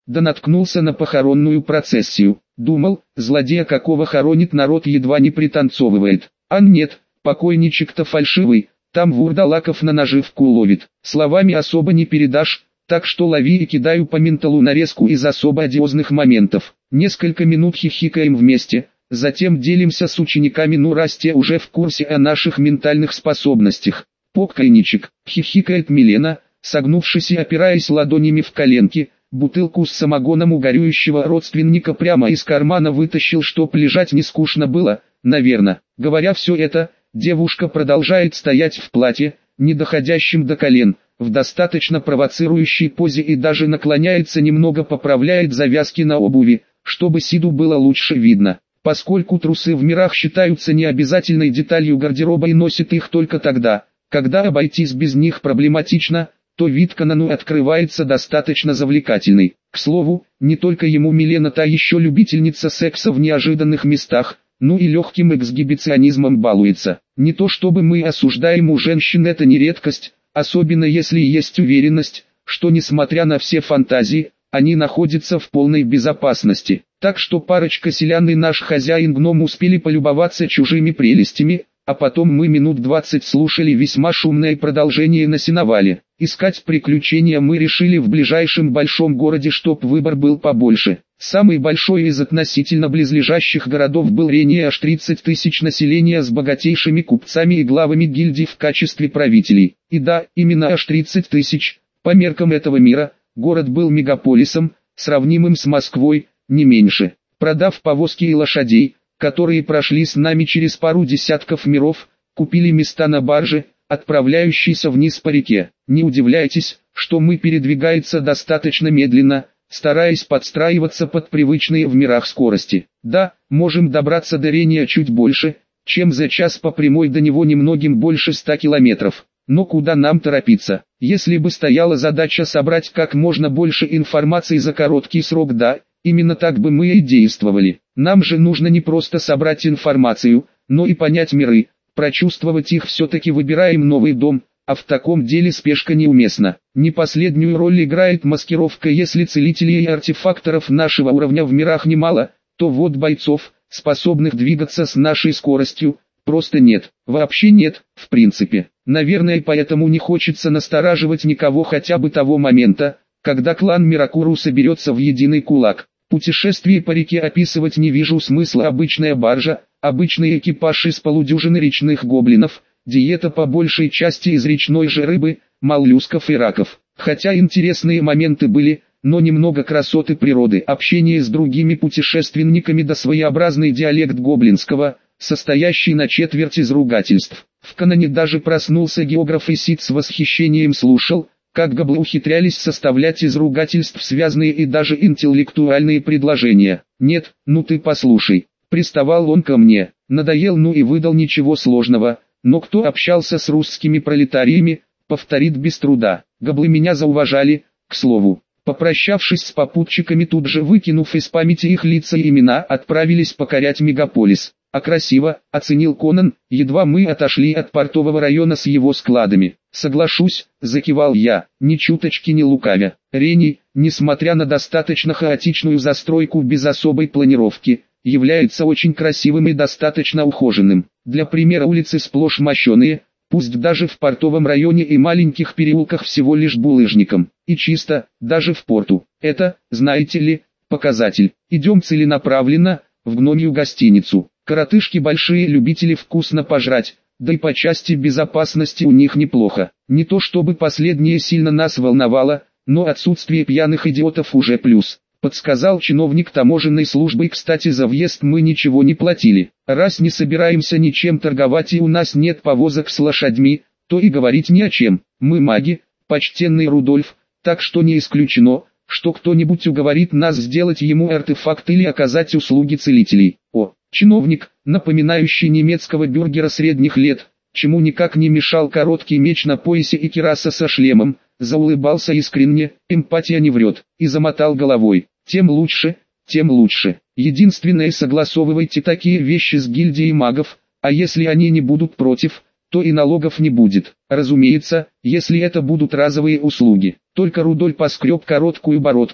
да наткнулся на похоронную процессию. Думал, злодея какого хоронит народ едва не пританцовывает. А нет, покойничек-то фальшивый, там вурдалаков на наживку ловит. Словами особо не передашь, так что лови и кидаю по менталу нарезку из особо одиозных моментов. Несколько минут хихикаем вместе, затем делимся с учениками, ну раз те уже в курсе о наших ментальных способностях. Покойничек, хихикает Милена, согнувшись и опираясь ладонями в коленки, бутылку с самогоном у горюющего родственника прямо из кармана вытащил, чтоб лежать не скучно было, наверно. Говоря все это, девушка продолжает стоять в платье, не доходящем до колен, в достаточно провоцирующей позе и даже наклоняется немного, поправляет завязки на обуви, чтобы Сиду было лучше видно. Поскольку трусы в мирах считаются необязательной деталью гардероба и носит их только тогда, когда обойтись без них проблематично, то вид Конану открывается достаточно завлекательный. К слову, не только ему Милена та еще любительница секса в неожиданных местах, ну и легким эксгибиционизмом балуется. Не то чтобы мы осуждаем, у женщин это не редкость, особенно если есть уверенность, что несмотря на все фантазии, они находятся в полной безопасности. Так что парочка селян и наш хозяин-гном успели полюбоваться чужими прелестями, а потом мы минут 20 слушали весьма шумное продолжение на сеновале. Искать приключения мы решили в ближайшем большом городе, чтоб выбор был побольше. Самый большой из относительно близлежащих городов был Рения, аж 30 тысяч населения с богатейшими купцами и главами гильдий в качестве правителей. И да, именно аж 30 тысяч. По меркам этого мира, город был мегаполисом, сравнимым с Москвой, не меньше. Продав повозки и лошадей, которые прошли с нами через пару десятков миров, купили места на барже, отправляющейся вниз по реке. Не удивляйтесь, что мы передвигаемся достаточно медленно, стараясь подстраиваться под привычные в мирах скорости. Да, можем добраться до Рения чуть больше, чем за час по прямой, до него немногим больше 100 километров. Но куда нам торопиться? Если бы стояла задача собрать как можно больше информации за короткий срок, да, именно так бы мы и действовали. Нам же нужно не просто собрать информацию, но и понять миры, прочувствовать их. Все-таки выбираем новый дом, а в таком деле спешка неуместна. Не последнюю роль играет маскировка. Если целителей и артефакторов нашего уровня в мирах немало, то вот бойцов, способных двигаться с нашей скоростью, просто нет. Вообще нет, в принципе. Наверное, поэтому не хочется настораживать никого хотя бы того момента, когда клан Миракуру соберется в единый кулак. Путешествие по реке описывать не вижу смысла. Обычная баржа, обычный экипаж из полудюжины речных гоблинов, диета по большей части из речной же рыбы, моллюсков и раков. Хотя интересные моменты были, но немного красоты природы, общение с другими путешественниками да своеобразный диалект гоблинского, состоящий на четверть из ругательств. В Конане даже проснулся географ и Сид с восхищением слушал, как гоблы ухитрялись составлять из ругательств связные и даже интеллектуальные предложения. «Нет, ну ты послушай», приставал он ко мне, надоел, ну и выдал. Ничего сложного, но кто общался с русскими пролетариями, повторит без труда. Гоблы меня зауважали, к слову. Попрощавшись с попутчиками, тут же выкинув из памяти их лица и имена, отправились покорять мегаполис. А красиво, оценил Конан, едва мы отошли от портового района с его складами. Соглашусь, закивал я, ни чуточки не лукавя. Рений, несмотря на достаточно хаотичную застройку без особой планировки, является очень красивым и достаточно ухоженным. Для примера, улицы сплошь мощеные, пусть даже в портовом районе и маленьких переулках всего лишь булыжником. И чисто, даже в порту. Это, знаете ли, показатель. Идем целенаправленно, в гномью гостиницу. Коротышки большие любители вкусно пожрать, да и по части безопасности у них неплохо. Не то чтобы последнее сильно нас волновало, но отсутствие пьяных идиотов уже плюс. Подсказал чиновник таможенной службы. Кстати, за въезд мы ничего не платили. Раз не собираемся ничем торговать и у нас нет повозок с лошадьми, то и говорить не о чем. Мы маги, почтенный Рудольф, так что не исключено, что кто-нибудь уговорит нас сделать ему артефакт или оказать услуги целителей. О, чиновник, напоминающий немецкого бюргера средних лет, чему никак не мешал короткий меч на поясе и кираса со шлемом, заулыбался искренне, эмпатия не врет, и замотал головой. Тем лучше, тем лучше. Единственное, согласовывайте такие вещи с гильдией магов, а если они не будут против, то и налогов не будет. Разумеется, если это будут разовые услуги. Только Рудольф поскреб короткую бородку,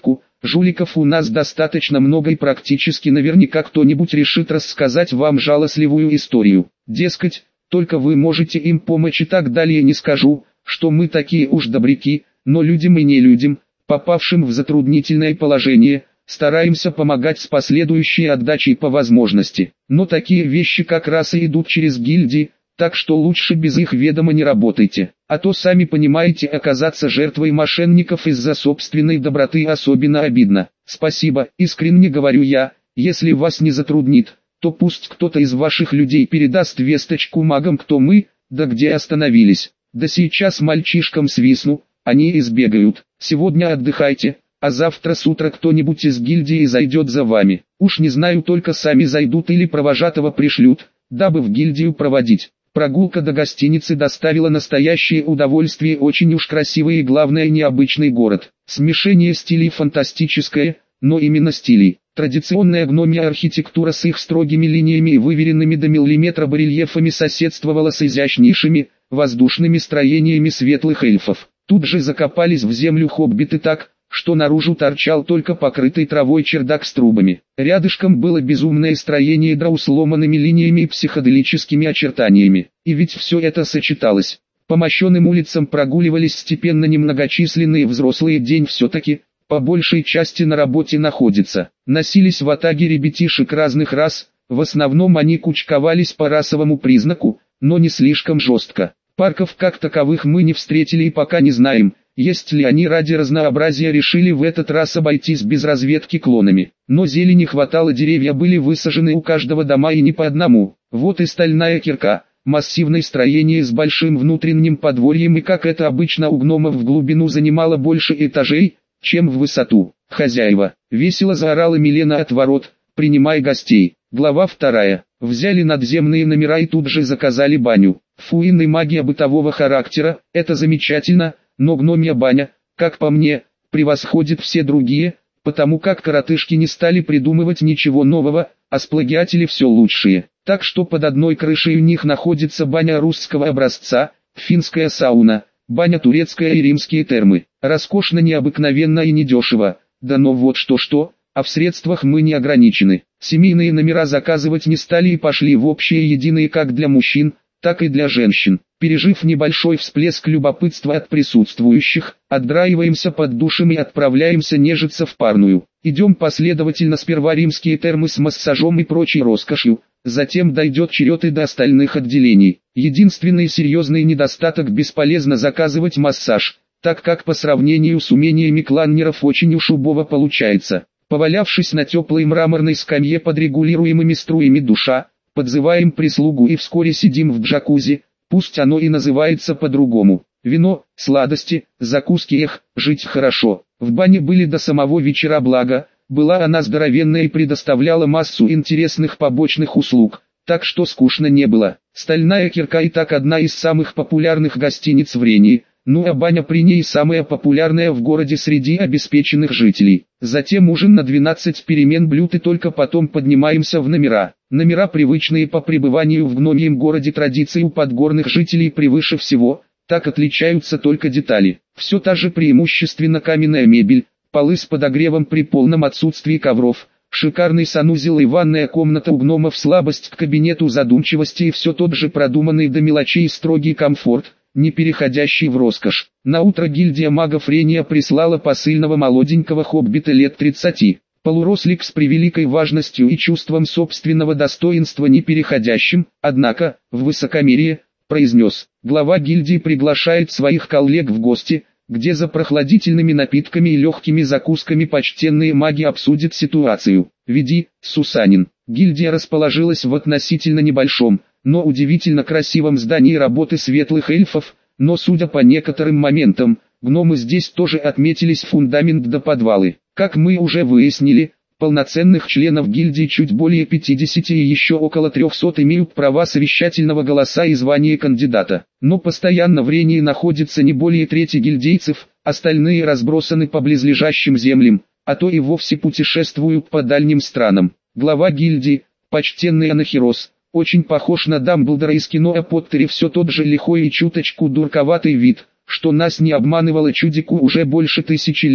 Жуликов у нас достаточно много и практически наверняка кто-нибудь решит рассказать вам жалостливую историю. Дескать, только вы можете им помочь и так далее. Не скажу, что мы такие уж добряки, но людям и не людям, попавшим в затруднительное положение, стараемся помогать с последующей отдачей по возможности. Но такие вещи как раз и идут через гильдии, так что лучше без их ведома не работайте. А то сами понимаете, оказаться жертвой мошенников из-за собственной доброты особенно обидно. Спасибо, искренне говорю я, если вас не затруднит, то пусть кто-то из ваших людей передаст весточку магам, кто мы, да где остановились. Да сейчас мальчишкам свистну, они избегают. Сегодня отдыхайте, а завтра с утра кто-нибудь из гильдии зайдет за вами. Уж не знаю, только сами зайдут или провожатого пришлют, дабы в гильдию проводить. Прогулка до гостиницы доставила настоящее удовольствие, очень уж красивый и главное необычный город. Смешение стилей фантастическое, но именно стилей. Традиционная гномья архитектура с их строгими линиями и выверенными до миллиметра барельефами соседствовала с изящнейшими, воздушными строениями светлых эльфов. Тут же закопались в землю хоббиты так, что наружу торчал только покрытый травой чердак с трубами. Рядышком было безумное строение драу с ломаными линиями и психоделическими очертаниями. И ведь все это сочеталось. По мощеным улицам прогуливались степенно немногочисленные взрослые, день все-таки, по большей части на работе находится. Носились ватаги ребятишек разных рас, в основном они кучковались по расовому признаку, но не слишком жестко. Парков как таковых мы не встретили и пока не знаем, есть ли они ради разнообразия решили в этот раз обойтись без разведки клонами. Но зелени хватало, деревья были высажены у каждого дома и не по одному. Вот и стальная кирка, массивное строение с большим внутренним подворьем и, как это обычно у гномов, в глубину занимало больше этажей, чем в высоту. «Хозяева!» — весело заорала Милена от ворот, принимая гостей. Глава 2. Взяли надземные номера и тут же заказали баню. Фуин магия бытового характера, это замечательно, но гномья баня, как по мне, превосходит все другие, потому как коротышки не стали придумывать ничего нового, а сплагиатели все лучшие. Так что под одной крышей у них находится баня русского образца, финская сауна, баня турецкая и римские термы. Роскошно, необыкновенно и недешево, да но вот что-что, а в средствах мы не ограничены. Семейные номера заказывать не стали и пошли в общие единые как для мужчин, так и для женщин. Пережив небольшой всплеск любопытства от присутствующих, отдраиваемся под душем и отправляемся нежиться в парную. Идем последовательно, сперва римские термы с массажом и прочей роскошью, затем дойдет черед и до остальных отделений. Единственный серьезный недостаток — бесполезно заказывать массаж, так как по сравнению с умениями кланнеров очень уж убого получается. Повалявшись на теплой мраморной скамье под регулируемыми струями душа, подзываем прислугу и вскоре сидим в джакузи, пусть оно и называется по-другому. Вино, сладости, закуски, жить хорошо. В бане были до самого вечера, благо, была она здоровенная и предоставляла массу интересных побочных услуг, так что скучно не было. Стальная кирка и так одна из самых популярных гостиниц в Рении, ну а баня при ней самая популярная в городе среди обеспеченных жителей. Затем ужин на 12 перемен блюд и только потом поднимаемся в номера. Номера, привычные по пребыванию в гномьем городе традиции у подгорных жителей превыше всего, так отличаются только детали. Все та же преимущественно каменная мебель, полы с подогревом при полном отсутствии ковров, шикарный санузел и ванная комната у гномов, слабость к кабинету, задумчивости и все тот же продуманный до мелочей строгий комфорт, не переходящий в роскошь. Наутро гильдия магов Рения прислала посыльного молоденького хоббита лет 30. Полурослик с превеликой важностью и чувством собственного достоинства не переходящим, однако, в высокомерие, произнес: глава гильдии приглашает своих коллег в гости, где за прохладительными напитками и легкими закусками почтенные маги обсудят ситуацию. Веди, Сусанин. Гильдия расположилась в относительно небольшом, но удивительно красивом здании работы светлых эльфов, но судя по некоторым моментам, гномы здесь тоже отметились, фундамент до подвалы. Как мы уже выяснили, полноценных членов гильдии чуть более 50 и еще около 300 имеют права совещательного голоса и звание кандидата. Но постоянно в Рении находится не более трети гильдейцев, остальные разбросаны по близлежащим землям, а то и вовсе путешествуют по дальним странам. Глава гильдии, почтенный Анахирос, очень похож на Дамблдора из кино о Поттере, все тот же лихой и чуточку дурковатый вид, что нас не обманывало чудику уже больше 1000 лет,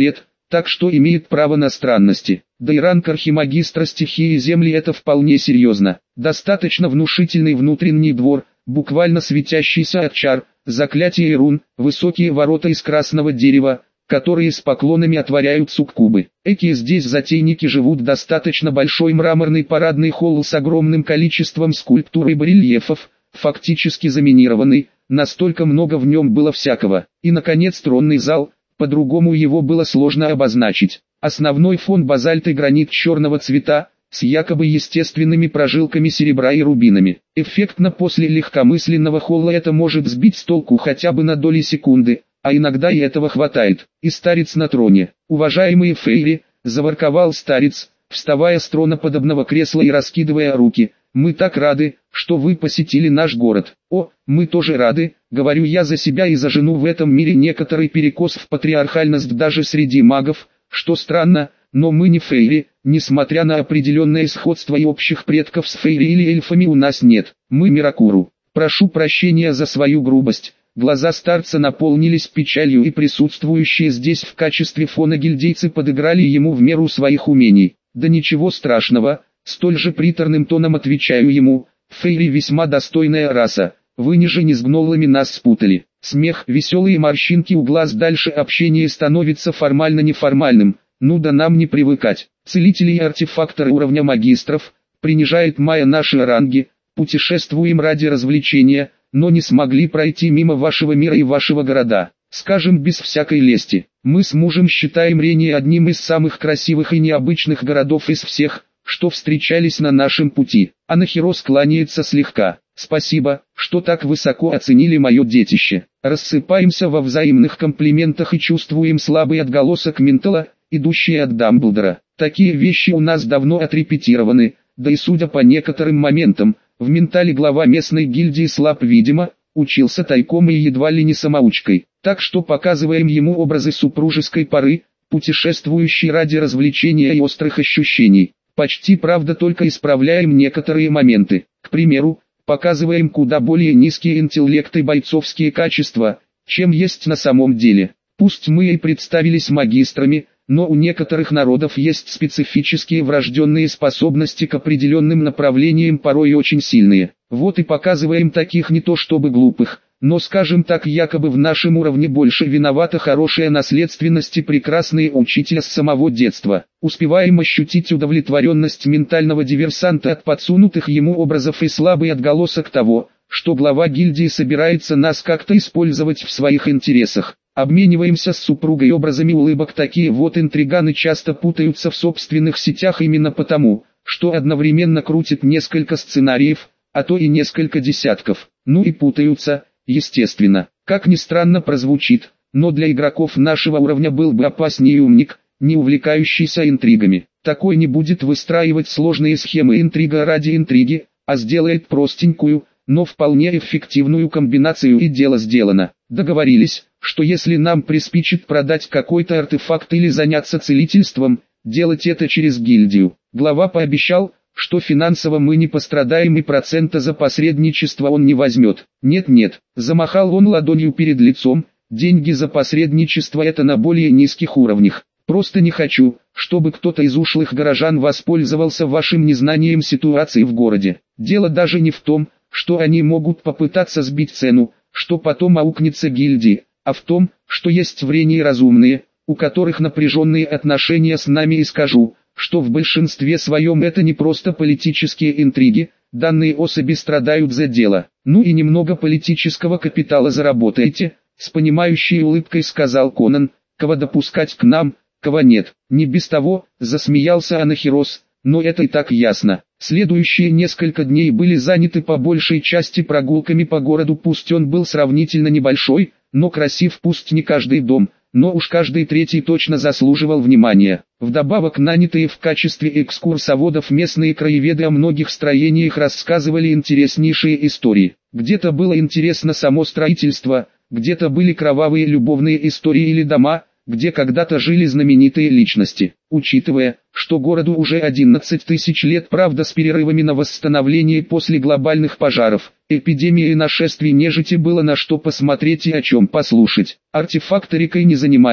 так что имеет право на странности. Да и ранг архимагистра стихии земли это вполне серьезно. Достаточно внушительный внутренний двор, буквально светящийся от чар, заклятия и рун, высокие ворота из красного дерева, которые с поклонами отворяют суккубы. Эки здесь затейники живут, достаточно большой мраморный парадный холл с огромным количеством скульптур и барельефов, фактически заминированный, настолько много в нем было всякого. И наконец тронный зал, по-другому его было сложно обозначить. Основной фон базальт и гранит черного цвета, с якобы естественными прожилками серебра и рубинами. Эффектно после легкомысленного холла это может сбить с толку хотя бы на доли секунды, а иногда и этого хватает. И старец на троне. «Уважаемые фейри», — заворковал старец, вставая с троноподобного кресла и раскидывая руки, — «мы так рады, что вы посетили наш город». «О, мы тоже рады», — говорю я за себя и за жену. В этом мире некоторый перекос в патриархальность даже среди магов, что странно, но мы не фейри, несмотря на определенное сходство и общих предков с фейри или эльфами у нас нет. Мы Миракуру. Прошу прощения за свою грубость. Глаза старца наполнились печалью, и присутствующие здесь в качестве фона гильдейцы подыграли ему в меру своих умений. «Да ничего страшного», — столь же приторным тоном отвечаю ему, — «фейри весьма достойная раса, вы ниже не с гноллами нас спутали». Смех, веселые морщинки у глаз. Дальше общение становится формально-неформальным, ну да нам не привыкать. Целители и артефакторы уровня магистров, принижает Майя наши ранги, путешествуем ради развлечения, но не смогли пройти мимо вашего мира и вашего города. Скажем без всякой лести, мы с мужем считаем Рени одним из самых красивых и необычных городов из всех, что встречались на нашем пути. Анахирос кланяется слегка. «Спасибо, что так высоко оценили мое детище». Рассыпаемся во взаимных комплиментах и чувствуем слабый отголосок ментала, идущий от Дамблдора. Такие вещи у нас давно отрепетированы, да и судя по некоторым моментам, в ментале глава местной гильдии слаб, видимо, учился тайком и едва ли не самоучкой. Так что показываем ему образы супружеской пары, путешествующей ради развлечения и острых ощущений. Почти правда, только исправляем некоторые моменты. К примеру, показываем куда более низкие интеллект и бойцовские качества, чем есть на самом деле. Пусть мы и представились магистрами, но у некоторых народов есть специфические врожденные способности к определенным направлениям, порой очень сильные. Вот и показываем таких не то чтобы глупых, но скажем так, якобы в нашем уровне больше виновата хорошая наследственность и прекрасные учителя с самого детства. Успеваем ощутить удовлетворенность ментального диверсанта от подсунутых ему образов и слабый отголосок того, что глава гильдии собирается нас как-то использовать в своих интересах. Обмениваемся с супругой образами улыбок. Такие вот интриганы часто путаются в собственных сетях именно потому, что одновременно крутят несколько сценариев, а то и несколько десятков. Ну и путаются, естественно. Как ни странно прозвучит, но для игроков нашего уровня был бы опаснее умник, не увлекающийся интригами. Такой не будет выстраивать сложные схемы интрига ради интриги, а сделает простенькую, но вполне эффективную комбинацию, и дело сделано. Договорились, что если нам приспичит продать какой-то артефакт или заняться целительством, делать это через гильдию. Глава пообещал, что финансово мы не пострадаем и процента за посредничество он не возьмет. Нет, замахал он ладонью перед лицом, деньги за посредничество это на более низких уровнях. Просто не хочу, чтобы кто-то из ушлых горожан воспользовался вашим незнанием ситуации в городе. Дело даже не в том, что они могут попытаться сбить цену, что потом аукнется гильдии, а в том, что есть в Рении разумные, у которых напряженные отношения с нами, и скажу, что в большинстве своем это не просто политические интриги, данные особи страдают за дело. Ну и немного политического капитала заработаете, с понимающей улыбкой сказал Конан, кого допускать к нам, кого нет. Не без того, засмеялся Анахирос, но это и так ясно. Следующие несколько дней были заняты по большей части прогулками по городу. Пусть он был сравнительно небольшой, но красив. Пусть не каждый дом, но уж каждый третий точно заслуживал внимания. Вдобавок нанятые в качестве экскурсоводов местные краеведы о многих строениях рассказывали интереснейшие истории. Где-то было интересно само строительство, где-то были кровавые любовные истории или дома, где когда-то жили знаменитые личности. Учитывая, что городу уже 11 тысяч лет, правда с перерывами на восстановление после глобальных пожаров, эпидемии и нашествий нежити, было на что посмотреть и о чем послушать. Артефакторикой не занимались,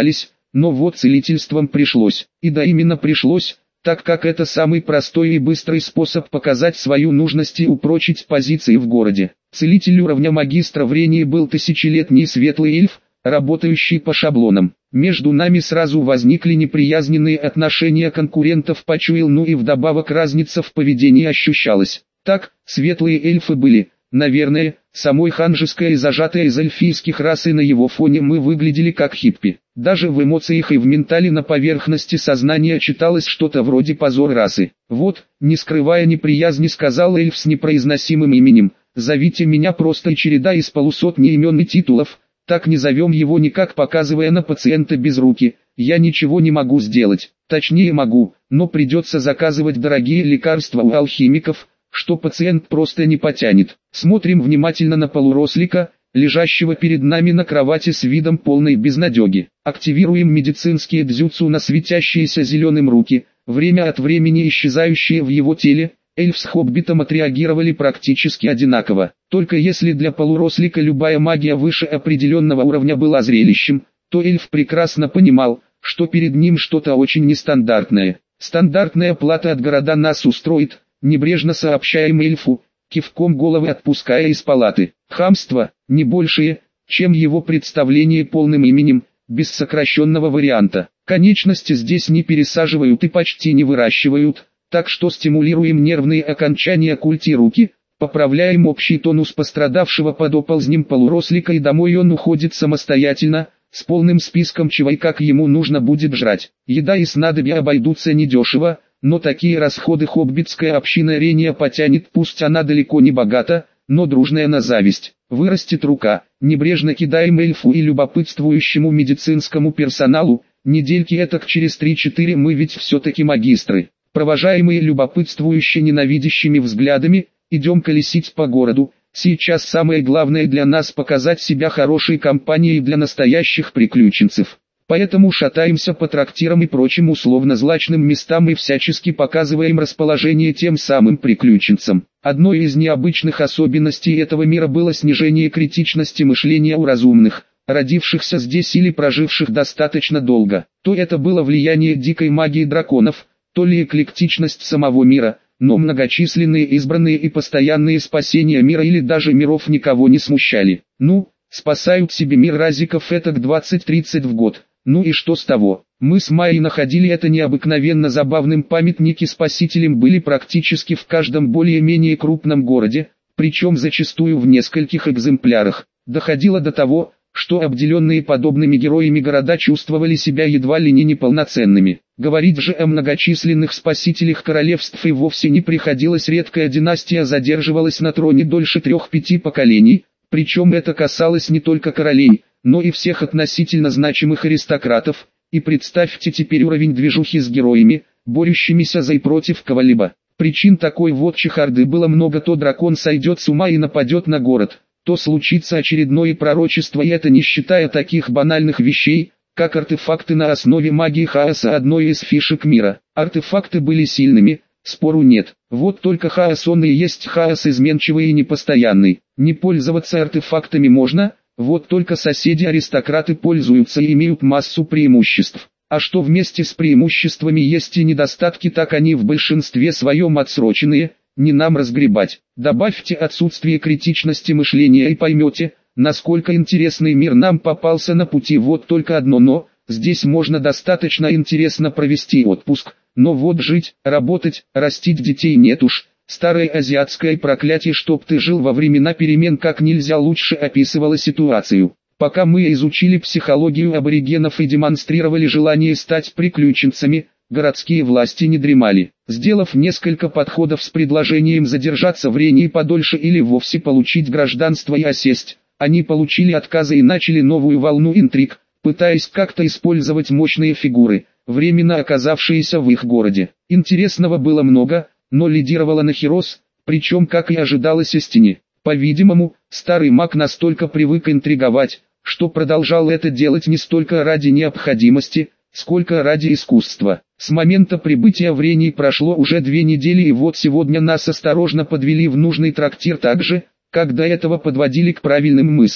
но вот целительством пришлось. И да, именно пришлось, так как это самый простой и быстрый способ показать свою нужность и упрочить позиции в городе. Целитель уровня магистра в Рении был тысячелетний светлый эльф, работающий по шаблонам. Между нами сразу возникли неприязненные отношения конкурентов по Чуилну, и вдобавок разница в поведении ощущалась. Так, светлые эльфы были, наверное, самой ханжеской и зажатой из эльфийских рас, и на его фоне мы выглядели как хиппи. Даже в эмоциях и в ментале на поверхности сознания читалось что-то вроде позор расы. Вот, не скрывая неприязни, сказал эльф с непроизносимым именем: «Зовите меня просто, и череда из полусотни имен и титулов, так не зовем его никак», показывая на пациента без руки. «Я ничего не могу сделать, точнее могу, но придется заказывать дорогие лекарства у алхимиков, что пациент просто не потянет». Смотрим внимательно на полурослика, лежащего перед нами на кровати с видом полной безнадеги. Активируем медицинские дзюцу на светящиеся зеленым руки, время от времени исчезающие в его теле. Эльф с хоббитом отреагировали практически одинаково. Только если для полурослика любая магия выше определенного уровня была зрелищем, то эльф прекрасно понимал, что перед ним что-то очень нестандартное. «Стандартная плата от города нас устроит», небрежно сообщаем эльфу, кивком головы отпуская из палаты. Хамство, не большее, чем его представление полным именем, без сокращенного варианта. Конечности здесь не пересаживают и почти не выращивают, так что стимулируем нервные окончания культи руки, поправляем общий тонус пострадавшего под оползнем полурослика, и домой он уходит самостоятельно, с полным списком чего и как ему нужно будет жрать. Еда и снадобья обойдутся недешево, но такие расходы хоббитская община Рения потянет, пусть она далеко не богата, но дружная на зависть. Вырастет рука, небрежно кидаем эльфу и любопытствующему медицинскому персоналу, недельки этак через 3-4 мы ведь все-таки магистры. Провожаемые любопытствующими ненавидящими взглядами, идем колесить по городу. Сейчас самое главное для нас показать себя хорошей компанией для настоящих приключенцев. Поэтому шатаемся по трактирам и прочим условно-злачным местам и всячески показываем расположение тем самым приключенцам. Одной из необычных особенностей этого мира было снижение критичности мышления у разумных, родившихся здесь или проживших достаточно долго. То это было влияние дикой магии драконов, то ли эклектичность самого мира, но многочисленные избранные и постоянные спасения мира или даже миров никого не смущали. Ну, спасают себе мир разиков этак 20-30 в год. Ну и что с того? Мы с Майей находили это необыкновенно забавным. Памятники спасителям были практически в каждом более-менее крупном городе, причем зачастую в нескольких экземплярах. Доходило до того, что обделенные подобными героями города чувствовали себя едва ли не неполноценными. Говорить же о многочисленных спасителях королевств и вовсе не приходилось. Редкая династия задерживалась на троне дольше 3-5 поколений, причем это касалось не только королей, но и всех относительно значимых аристократов. И представьте теперь уровень движухи с героями, борющимися за и против кого-либо. Причин такой вот чехарды было много: то дракон сойдет с ума и нападет на город, то случится очередное пророчество, и это не считая таких банальных вещей, как артефакты на основе магии хаоса, одной из фишек мира. Артефакты были сильными, спору нет. Вот только хаос он и есть хаос, изменчивый и непостоянный. Не пользоваться артефактами можно, вот только соседи-аристократы пользуются и имеют массу преимуществ. А что вместе с преимуществами есть и недостатки, так они в большинстве своем отсроченные, не нам разгребать. Добавьте отсутствие критичности мышления и поймете, насколько интересный мир нам попался на пути. Вот только одно но: здесь можно достаточно интересно провести отпуск, но вот жить, работать, растить детей нет уж. Старое азиатское проклятие «чтоб ты жил во времена перемен» как нельзя лучше описывало ситуацию. Пока мы изучили психологию аборигенов и демонстрировали желание стать приключенцами, городские власти не дремали. Сделав несколько подходов с предложением задержаться в Рении подольше или вовсе получить гражданство и осесть, они получили отказы и начали новую волну интриг, пытаясь как-то использовать мощные фигуры, временно оказавшиеся в их городе. Интересного было много, но лидировала Нахирос, причем, как и ожидалось, истине. По-видимому, старый маг настолько привык интриговать, что продолжал это делать не столько ради необходимости, сколько ради искусства. С момента прибытия в Рении прошло уже 2 недели, и вот сегодня нас осторожно подвели в нужный трактир так же, как до этого подводили к правильным мыслям.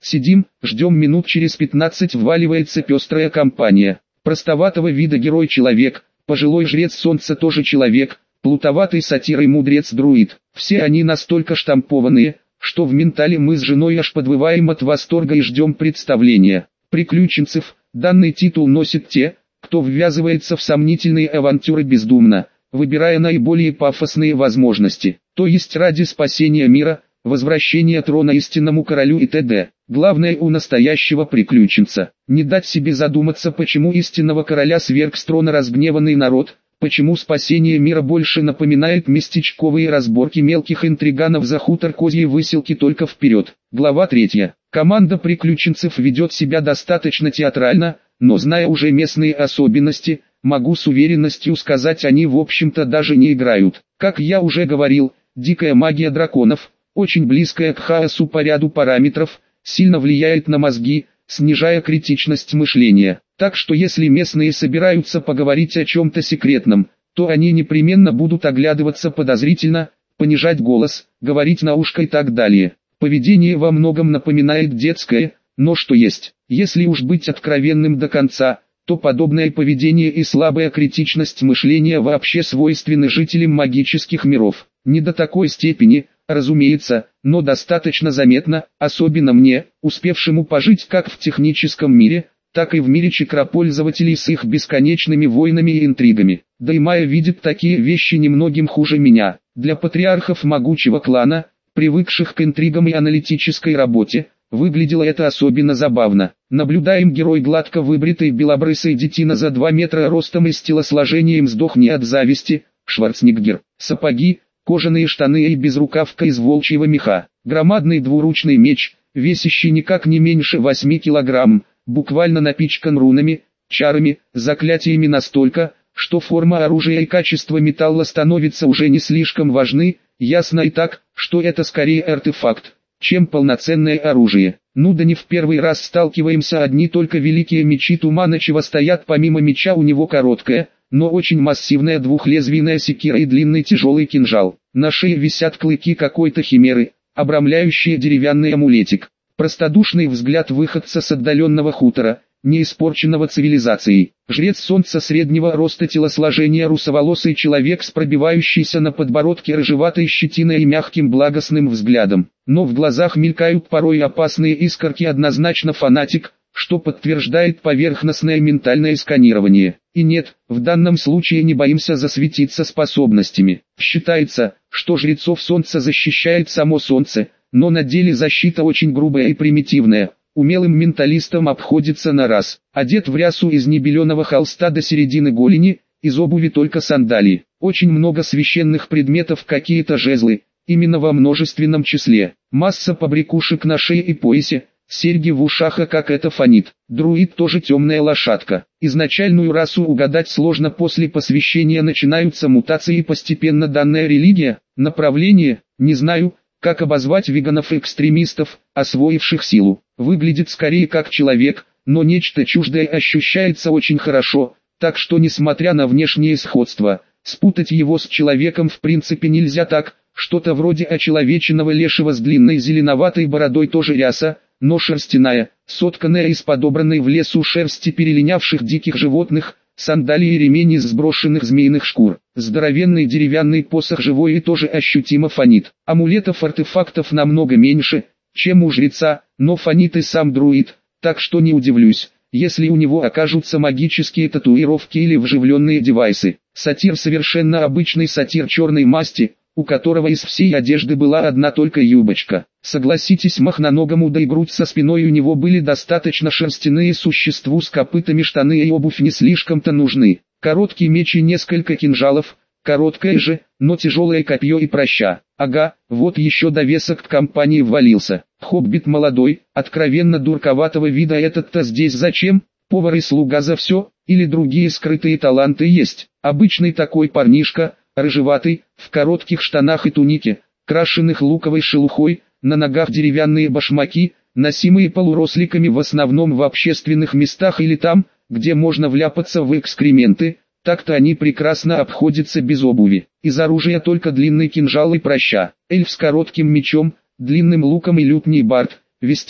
Сидим, ждем, минут через 15 вваливается пестрая компания. Простоватого вида герой-человек, пожилой жрец солнца тоже человек, плутоватый сатир и мудрец-друид. Все они настолько штампованные, что в ментале мы с женой аж подвываем от восторга и ждем представления. Приключенцев, данный титул носят те, кто ввязывается в сомнительные авантюры бездумно, выбирая наиболее пафосные возможности, то есть ради спасения мира, возвращения трона истинному королю и т.д. Главное у настоящего приключенца – не дать себе задуматься, почему истинного короля свергг с трона разгневанный народ, почему спасение мира больше напоминает местечковые разборки мелких интриганов за хутор Козьей Выселки. Только вперед. Глава 3. Команда приключенцев ведет себя достаточно театрально, но зная уже местные особенности, могу с уверенностью сказать, они в общем-то даже не играют. Как я уже говорил, дикая магия драконов, очень близкая к хаосу по ряду параметров, сильно влияет на мозги, снижая критичность мышления. Так что если местные собираются поговорить о чем-то секретном, то они непременно будут оглядываться подозрительно, понижать голос, говорить на ушко и так далее. Поведение во многом напоминает детское, но что есть. Если уж быть откровенным до конца, то подобное поведение и слабая критичность мышления вообще свойственны жителям магических миров. Не до такой степени, разумеется, но достаточно заметно, особенно мне, успевшему пожить как в техническом мире, так и в мире чакропользователей с их бесконечными войнами и интригами. Да и Майя видит такие вещи немногим хуже меня. Для патриархов могучего клана, привыкших к интригам и аналитической работе, выглядело это особенно забавно. Наблюдаем герой гладко выбритый белобрысый детина за 2 метра ростом и с телосложением «Сдохни от зависти», Шварценеггер. Сапоги, кожаные штаны и безрукавка из волчьего меха. Громадный двуручный меч, весящий никак не меньше 8 килограмм, буквально напичкан рунами, чарами, заклятиями настолько, что форма оружия и качество металла становятся уже не слишком важны. Ясно и так, что это скорее артефакт, чем полноценное оружие. Ну да не в первый раз сталкиваемся, одни только великие мечи Туманычева стоят, помимо меча у него короткая, но очень массивная двухлезвийная секира и длинный тяжелый кинжал. На шее висят клыки какой-то химеры, обрамляющие деревянный амулетик. Простодушный взгляд выходца с отдаленного хутора, не испорченного цивилизацией. Жрец солнца среднего роста, телосложения, русоволосый человек с пробивающейся на подбородке рыжеватой щетиной и мягким благостным взглядом. Но в глазах мелькают порой опасные искорки, однозначно фанатик, что подтверждает поверхностное ментальное сканирование. И нет, в данном случае не боимся засветиться способностями. Считается, что жрецов солнца защищает само солнце, но на деле защита очень грубая и примитивная. Умелым менталистам обходится на раз. Одет в рясу из небеленого холста до середины голени, из обуви только сандалии. Очень много священных предметов, какие-то жезлы, именно во множественном числе. Масса побрякушек на шее и поясе, серьги в ушах, а как это фонит. Друид тоже темная лошадка. Изначальную расу угадать сложно, после посвящения начинаются мутации и постепенно данная религия, направление, не знаю, как обозвать веганов-экстремистов, освоивших силу. Выглядит скорее как человек, но нечто чуждое ощущается очень хорошо, так что несмотря на внешнее сходство, спутать его с человеком в принципе нельзя. Так, что-то вроде очеловеченного лешего с длинной зеленоватой бородой, тоже ряса, но шерстяная, сотканная из подобранной в лесу шерсти перелинявших диких животных, сандалии и ремень из сброшенных змеиных шкур. Здоровенный деревянный посох живой и тоже ощутимо фонит. Амулетов-артефактов намного меньше, чем у жреца, но фонит и сам друид, так что не удивлюсь, если у него окажутся магические татуировки или вживленные девайсы. Сатир совершенно обычный сатир черной масти, у которого из всей одежды была одна только юбочка. Согласитесь, махноногому, да и грудь со спиной у него были достаточно шерстяные, существу с копытами штаны и обувь не слишком-то нужны. Короткий меч и несколько кинжалов, короткое же, но тяжелое копье и праща. Ага, вот еще довесок к компании ввалился. Хоббит молодой, откровенно дурковатого вида, этот-то здесь зачем? Повар и слуга за все, или другие скрытые таланты есть? Обычный такой парнишка, рыжеватый, в коротких штанах и тунике, крашенных луковой шелухой, на ногах деревянные башмаки, носимые полуросликами в основном в общественных местах или там, где можно вляпаться в экскременты. Так-то они прекрасно обходятся без обуви. Из оружия только длинный кинжал и праща. Эльф с коротким мечом, длинным луком и лютней бард, вестимо.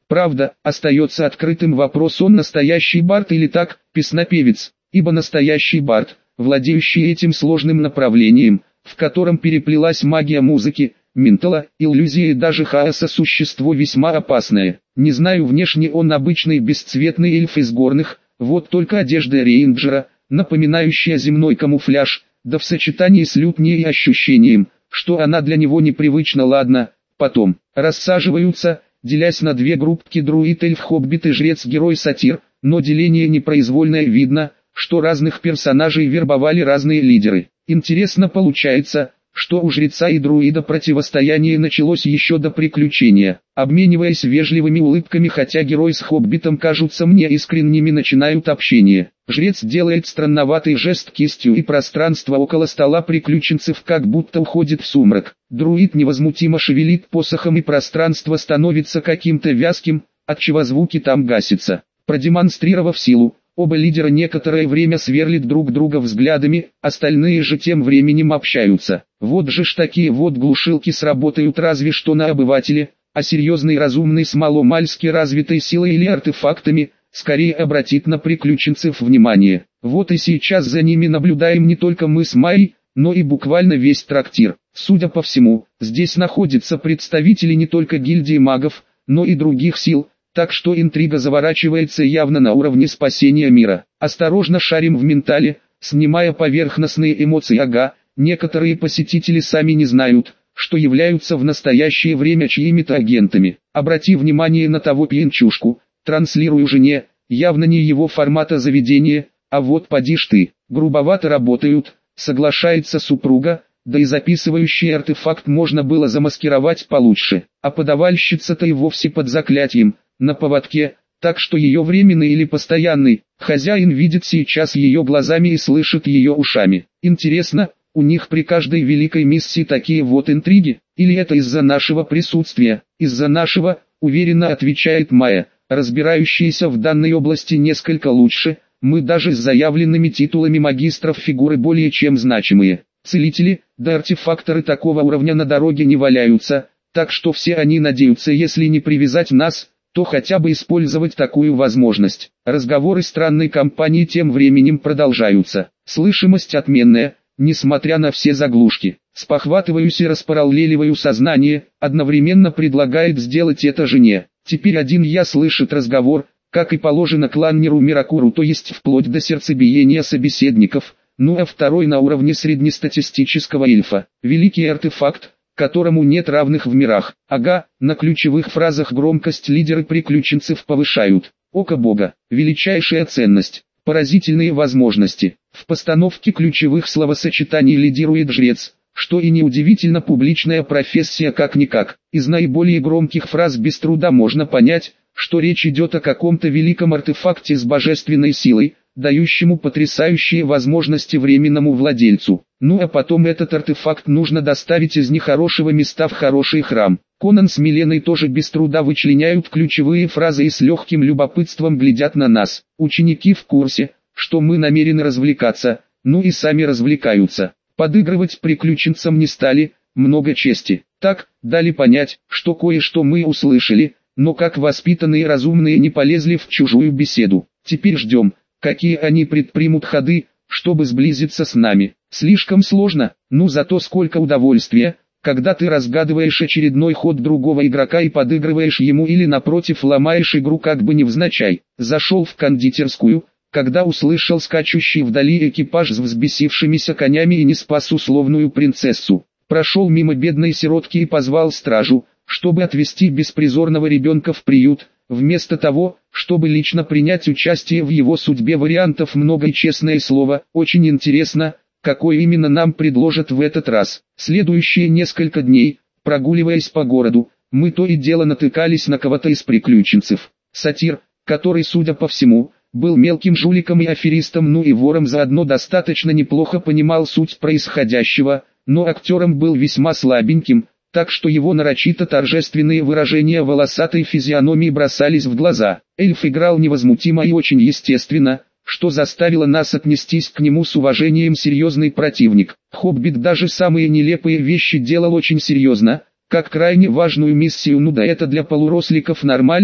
Правда, остается открытым вопрос, он настоящий бард или так, песнопевец, ибо настоящий бард, владеющий этим сложным направлением, в котором переплелась магия музыки, ментала, иллюзии и даже хаоса, существо весьма опасное. Не знаю, внешне он обычный бесцветный эльф из горных, вот только одежда рейнджера, напоминающая земной камуфляж, да в сочетании с лютней и ощущением, что она для него непривычно. Ладно, потом рассаживаются, делясь на две группки: друид, эльф, хоббит и жрец, герой, сатир, но деление непроизвольное, видно, что разных персонажей вербовали разные лидеры. Интересно получается, что у жреца и друида противостояние началось еще до приключения. Обмениваясь вежливыми улыбками, хотя герой с хоббитом кажутся мне искренними, начинают общение. Жрец делает странноватый жест кистью, и пространство около стола приключенцев как будто уходит в сумрак. Друид невозмутимо шевелит посохом, и пространство становится каким-то вязким, отчего звуки там гасятся. Продемонстрировав силу, оба лидера некоторое время сверлят друг друга взглядами, остальные же тем временем общаются. Вот же ж такие вот глушилки сработают разве что на обывателе, а серьезный разумный с маломальски развитой силой или артефактами скорее обратит на приключенцев внимание. Вот и сейчас за ними наблюдаем не только мы с Майей, но и буквально весь трактир. Судя по всему, здесь находятся представители не только гильдии магов, но и других сил, так что интрига заворачивается явно на уровне спасения мира. Осторожно шарим в ментале, снимая поверхностные эмоции. Ага, некоторые посетители сами не знают, что являются в настоящее время чьими-то агентами. Обрати внимание на того пьянчушку, транслирую жене, явно не его формата заведения, а вот поди ж ты, грубовато работают, соглашается супруга, да и записывающий артефакт можно было замаскировать получше, а подавальщица-то и вовсе под заклятием, на поводке, так что ее временный или постоянный хозяин видит сейчас ее глазами и слышит ее ушами. Интересно, у них при каждой великой миссии такие вот интриги, или это из-за нашего присутствия? Из-за нашего, уверенно отвечает Майя, разбирающаяся в данной области несколько лучше. Мы даже с заявленными титулами магистров фигуры более чем значимые. Целители, да артефакторы такого уровня на дороге не валяются, так что все они надеются, если не привязать нас, то хотя бы использовать такую возможность. Разговоры странной компании тем временем продолжаются. Слышимость отменная, несмотря на все заглушки. Спохватываюсь и распараллеливаю сознание, одновременно предлагает сделать это жене. Теперь один я слышит разговор, как и положено кланнеру Миракуру, то есть вплоть до сердцебиения собеседников, ну а второй на уровне среднестатистического эльфа. Великий артефакт, которому нет равных в мирах. Ага, на ключевых фразах громкость лидеры приключенцев повышают. Око Бога, величайшая ценность, поразительные возможности. В постановке ключевых словосочетаний лидирует жрец, что и неудивительно, публичная профессия как-никак. Из наиболее громких фраз без труда можно понять, что речь идет о каком-то великом артефакте с божественной силой, дающему потрясающие возможности временному владельцу. Ну а потом этот артефакт нужно доставить из нехорошего места в хороший храм. Конан с Миленой тоже без труда вычленяют ключевые фразы и с легким любопытством глядят на нас. Ученики в курсе, что мы намерены развлекаться, ну и сами развлекаются. Подыгрывать приключенцам не стали, много чести. Так, дали понять, что кое-что мы услышали, но как воспитанные и разумные не полезли в чужую беседу. Теперь ждем, какие они предпримут ходы, чтобы сблизиться с нами. Слишком сложно, ну зато сколько удовольствия, когда ты разгадываешь очередной ход другого игрока и подыгрываешь ему или напротив ломаешь игру как бы невзначай. Зашел в кондитерскую, когда услышал скачущий вдали экипаж с взбесившимися конями и не спас условную принцессу. Прошел мимо бедной сиротки и позвал стражу, чтобы отвезти беспризорного ребенка в приют. Вместо того, чтобы лично принять участие в его судьбе, вариантов много и, честное слово, очень интересно, какой именно нам предложат в этот раз. Следующие несколько дней, прогуливаясь по городу, мы то и дело натыкались на кого-то из приключенцев. Сатир, который, судя по всему, был мелким жуликом и аферистом, ну и вором заодно, достаточно неплохо понимал суть происходящего, но актером был весьма слабеньким, так что его нарочито торжественные выражения волосатой физиономии бросались в глаза. Эльф играл невозмутимо и очень естественно, что заставило нас отнестись к нему с уважением. Серьезный противник. Хоббит даже самые нелепые вещи делал очень серьезно, как крайне важную миссию. Ну да, это для полуросликов нормально,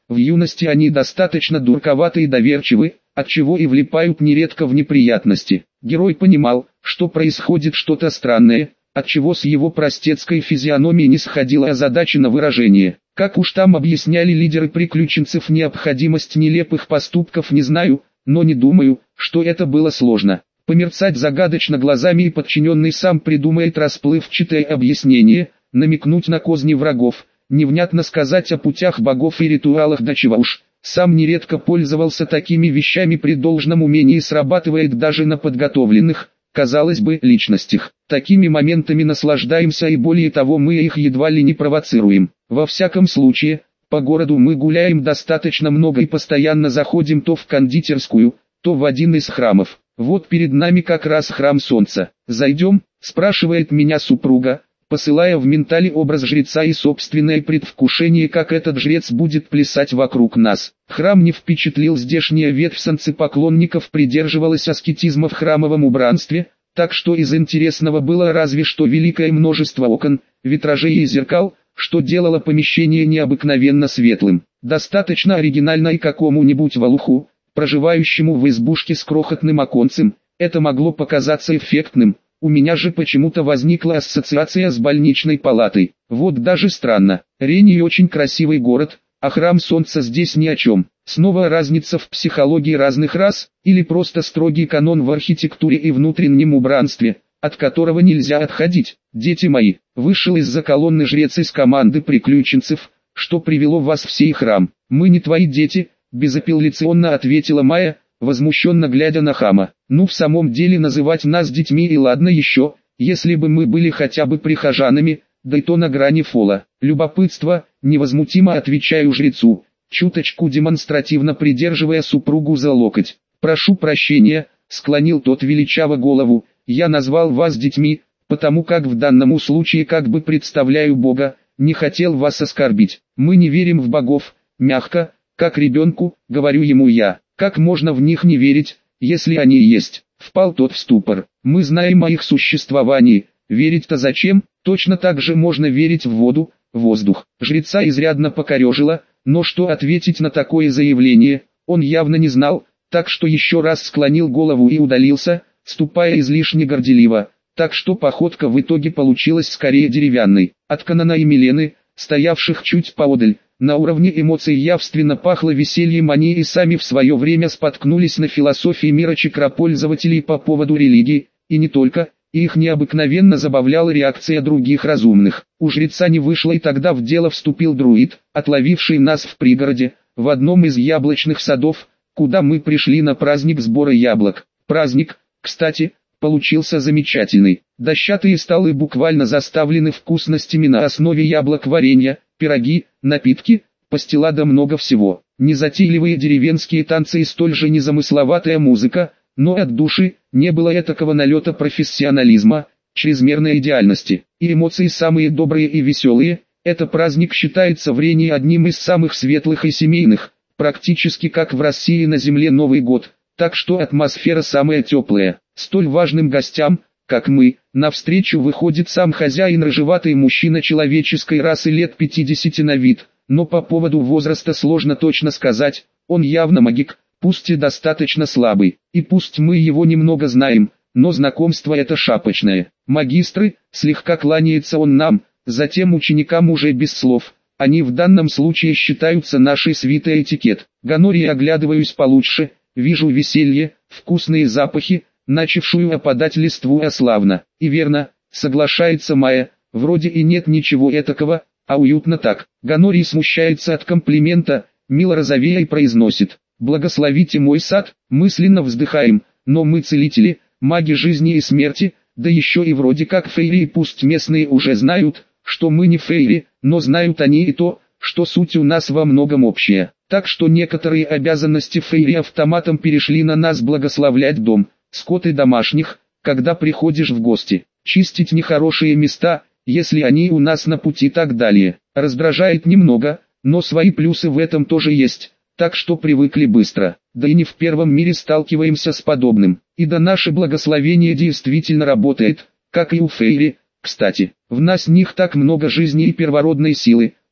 В юности они достаточно дурковаты и доверчивы, отчего и влипают нередко в неприятности. Герой понимал, что происходит что-то странное, отчего с его простецкой физиономии не сходило озадаченное выражение. Как уж там объясняли лидеры приключенцев необходимость нелепых поступков, не знаю, но не думаю, что это было сложно. Померцать загадочно глазами и подчиненный сам придумает расплывчатое объяснение, намекнуть на козни врагов, невнятно сказать о путях богов и ритуалах, да чего уж. Сам нередко пользовался такими вещами при должном умении, срабатывает даже на подготовленных, казалось бы, личностях. Такими моментами наслаждаемся, и более того, мы их едва ли не провоцируем. Во всяком случае, по городу мы гуляем достаточно много и постоянно заходим то в кондитерскую, то в один из храмов. Вот перед нами как раз храм Солнца. «Зайдем?» – спрашивает меня супруга, посылая в ментале образ жреца и собственное предвкушение, как этот жрец будет плясать вокруг нас. Храм не впечатлил, здешняя ветвь санцепоклонников придерживалась аскетизма в храмовом убранстве, так что из интересного было разве что великое множество окон, витражей и зеркал, что делало помещение необыкновенно светлым. Достаточно оригинально и какому-нибудь волуху, проживающему в избушке с крохотным оконцем, это могло показаться эффектным. У меня же почему-то возникла ассоциация с больничной палатой. Вот даже странно. Рени очень красивый город, а храм Солнца здесь ни о чем. Снова разница в психологии разных рас, или просто строгий канон в архитектуре и внутреннем убранстве, от которого нельзя отходить. Дети мои, вышел из-за колонны жрец из команды приключенцев, что привело вас в сей храм. Мы не твои дети, безапелляционно ответила Майя, возмущенно глядя на хама. Ну в самом деле называть нас детьми и ладно еще, если бы мы были хотя бы прихожанами, да и то на грани фола. Любопытство, невозмутимо отвечаю жрецу, чуточку демонстративно придерживая супругу за локоть. Прошу прощения, склонил тот величаво голову, я назвал вас детьми, потому как в данном случае как бы представляю Бога, не хотел вас оскорбить. Мы не верим в богов, мягко, как ребенку, говорю ему я. Как можно в них не верить, если они есть? Впал тот в ступор. Мы знаем о их существовании. Верить-то зачем? Точно так же можно верить в воду, воздух. Жреца изрядно покорежило, но что ответить на такое заявление, он явно не знал, так что еще раз склонил голову и удалился, ступая излишне горделиво, так что походка в итоге получилась скорее деревянной. От Канана и Милены, стоявших чуть поодаль, на уровне эмоций явственно пахло весельем, они и сами в свое время споткнулись на философии мира чакропользователей по поводу религии, и не только, и их необыкновенно забавляла реакция других разумных. У жреца не вышло, и тогда в дело вступил друид, отловивший нас в пригороде, в одном из яблочных садов, куда мы пришли на праздник сбора яблок. Праздник, кстати, получился замечательный. Дощатые столы буквально заставлены вкусностями на основе яблок, варенья, пироги, напитки, пастила да много всего. Незатейливые деревенские танцы и столь же незамысловатая музыка, но от души, не было этакого налета профессионализма, чрезмерной идеальности. И эмоции самые добрые и веселые, это праздник считается в Рении одним из самых светлых и семейных, практически как в России на земле Новый год, так что атмосфера самая теплая. Столь важным гостям, как мы, навстречу выходит сам хозяин, рыжеватый мужчина человеческой расы лет 50 на вид, но по поводу возраста сложно точно сказать, он явно магик, пусть и достаточно слабый, и пусть мы его немного знаем, но знакомство это шапочное. Магистры, слегка кланяется он нам, затем ученикам уже без слов, они в данном случае считаются нашей свитой этикет. Ганории оглядываюсь получше, вижу веселье, вкусные запахи, начавшую опадать листву ославно. И верно, соглашается Майя, вроде и нет ничего этакого, а уютно так. Ганорий смущается от комплимента, мило розовея и произносит: «Благословите мой сад», мысленно вздыхаем, но мы целители, маги жизни и смерти, да еще и вроде как фейри, и пусть местные уже знают, что мы не фейри, но знают они и то, что суть у нас во многом общая. Так что некоторые обязанности фейри автоматом перешли на нас: благословлять дом, скот и домашних, когда приходишь в гости, чистить нехорошие места, если они у нас на пути, так далее. Раздражает немного, но свои плюсы в этом тоже есть, так что привыкли быстро. Да и не в первом мире сталкиваемся с подобным. И да, наше благословение действительно работает, как и у фейри. Кстати, в нас них так много жизни и первородной силы,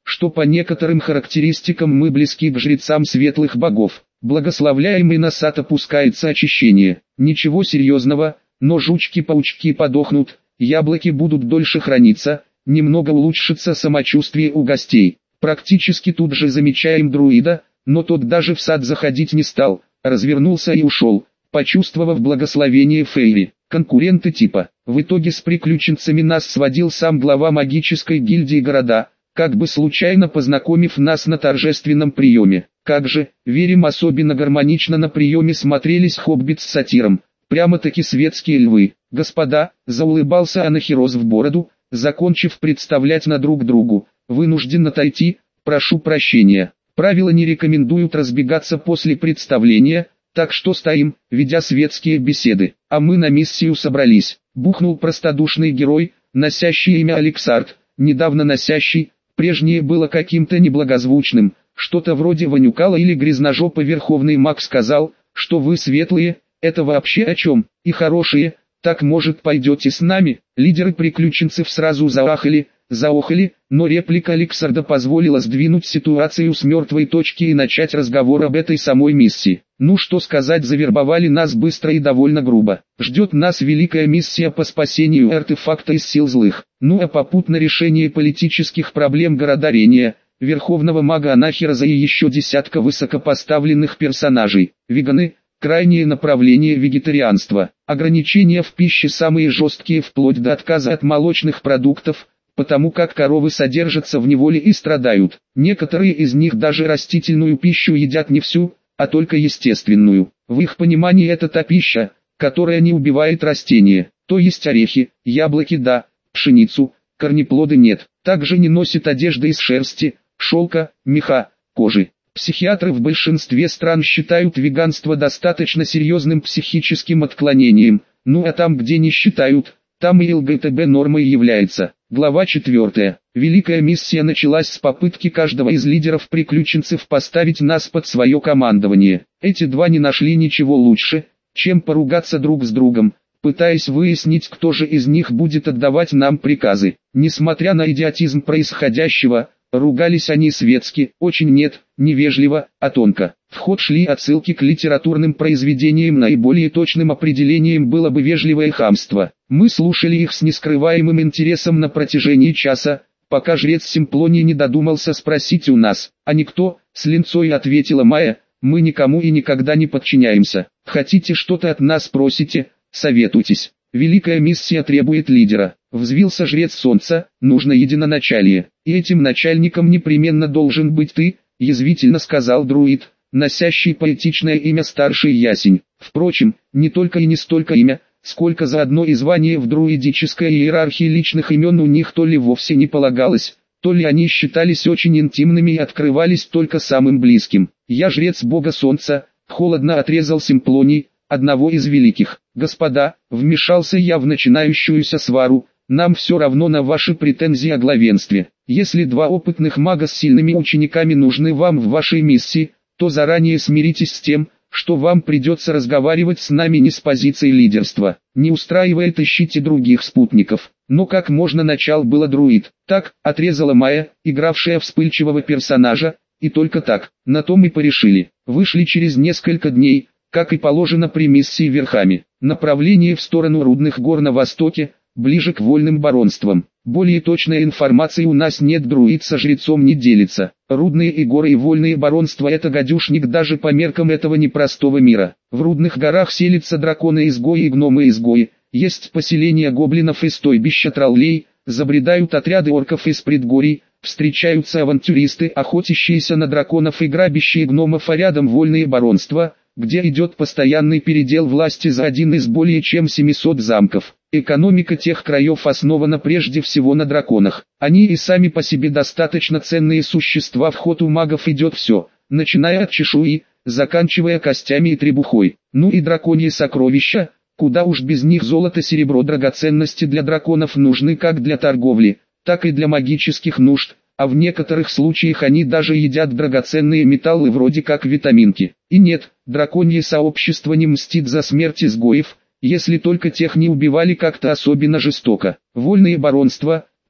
что по некоторым характеристикам мы близки к жрецам светлых богов. Благословляемый Насат опускается очищение. Ничего серьезного, но жучки-паучки подохнут, яблоки будут дольше храниться, немного улучшится самочувствие у гостей. Практически тут же замечаем друида, но тот даже в сад заходить не стал, развернулся и ушел, почувствовав благословение Фейри. Конкуренты типа. В итоге с приключенцами нас сводил сам глава магической гильдии города, как бы случайно познакомив нас на торжественном приеме. Как же, верим, особенно гармонично на приеме смотрелись Хоббит с сатиром, прямо-таки светские львы. Господа, заулыбался Анахирос в бороду, закончив представлять на друг другу, вынужден отойти, прошу прощения. Правила не рекомендуют разбегаться после представления, так что стоим, ведя светские беседы, а мы на миссию собрались. Бухнул простодушный герой, носящий имя Алексард, недавно носящий, прежнее было каким-то неблагозвучным, что-то вроде Ванюкала или Грязножопа. Верховный маг сказал, что вы светлые, это вообще о чем, и хорошие, так может пойдете с нами? Лидеры приключенцев сразу заохали, но реплика Алексарда позволила сдвинуть ситуацию с мертвой точки и начать разговор об этой самой миссии. Ну что сказать, завербовали нас быстро и довольно грубо. Ждет нас великая миссия по спасению артефакта из сил злых. Ну а попутно решение политических проблем города Рения, верховного мага Анахироза и еще десятка высокопоставленных персонажей. Веганы, крайнее направление вегетарианства, ограничения в пище самые жесткие вплоть до отказа от молочных продуктов, потому как коровы содержатся в неволе и страдают. Некоторые из них даже растительную пищу едят не всю, а только естественную. В их понимании это та пища, которая не убивает растения, то есть орехи, яблоки да, пшеницу, корнеплоды нет. Также не носит одежды из шерсти, шелка, меха, кожи. Психиатры в большинстве стран считают веганство достаточно серьезным психическим отклонением, ну а там, где не считают, там и ЛГТБ нормой является. Глава 4. Великая миссия началась с попытки каждого из лидеров приключенцев поставить нас под свое командование. Эти два не нашли ничего лучше, чем поругаться друг с другом, пытаясь выяснить, кто же из них будет отдавать нам приказы. Несмотря на идиотизм происходящего, ругались они светски, очень нет, невежливо, а тонко. В ход шли отсылки к литературным произведениям, наиболее точным определением было бы вежливое хамство. Мы слушали их с нескрываемым интересом на протяжении часа, пока жрец Симплоний не додумался спросить у нас, а никто, с линцой ответила Майя, мы никому и никогда не подчиняемся. Хотите что-то от нас просите, советуйтесь. Великая миссия требует лидера. Взвился жрец солнца, нужно единоначалие. И этим начальником непременно должен быть ты, язвительно сказал друид, носящий поэтичное имя Старший Ясень. Впрочем, не только и не столько имя, сколько заодно и звание в друидической иерархии личных имен у них то ли вовсе не полагалось, то ли они считались очень интимными и открывались только самым близким. Я жрец бога солнца, холодно отрезал Симплоний, одного из великих. Господа, вмешался я в начинающуюся свару, нам все равно на ваши претензии о главенстве. Если два опытных мага с сильными учениками нужны вам в вашей миссии, то заранее смиритесь с тем, что вам придется разговаривать с нами не с позиции лидерства. Не устраивает, ищите других спутников. Но как можно начал было друид. Так, отрезала Майя, игравшая вспыльчивого персонажа, и только так. На том и порешили. Вышли через несколько дней, как и положено при миссии верхами. Направление в сторону Рудных гор на востоке, ближе к вольным баронствам. Более точной информации у нас нет, друид со жрецом не делится. Рудные и горы и вольные баронства — это гадюшник даже по меркам этого непростого мира. В Рудных горах селятся драконы-изгои и гномы-изгои, есть поселения гоблинов и стойбища троллей, забредают отряды орков из предгорий, встречаются авантюристы, охотящиеся на драконов и грабящие гномов, а рядом вольные баронства, где идет постоянный передел власти за один из более чем 700 замков. Экономика тех краев основана прежде всего на драконах. Они и сами по себе достаточно ценные существа, в ход у магов идет все, начиная от чешуи, заканчивая костями и требухой. Ну и драконьи сокровища, куда уж без них. Золото, серебро, драгоценности для драконов нужны как для торговли, так и для магических нужд, а в некоторых случаях они даже едят драгоценные металлы вроде как витаминки. И нет, драконье сообщество не мстит за смерть изгоев, если только тех не убивали как-то особенно жестоко. Вольные баронства,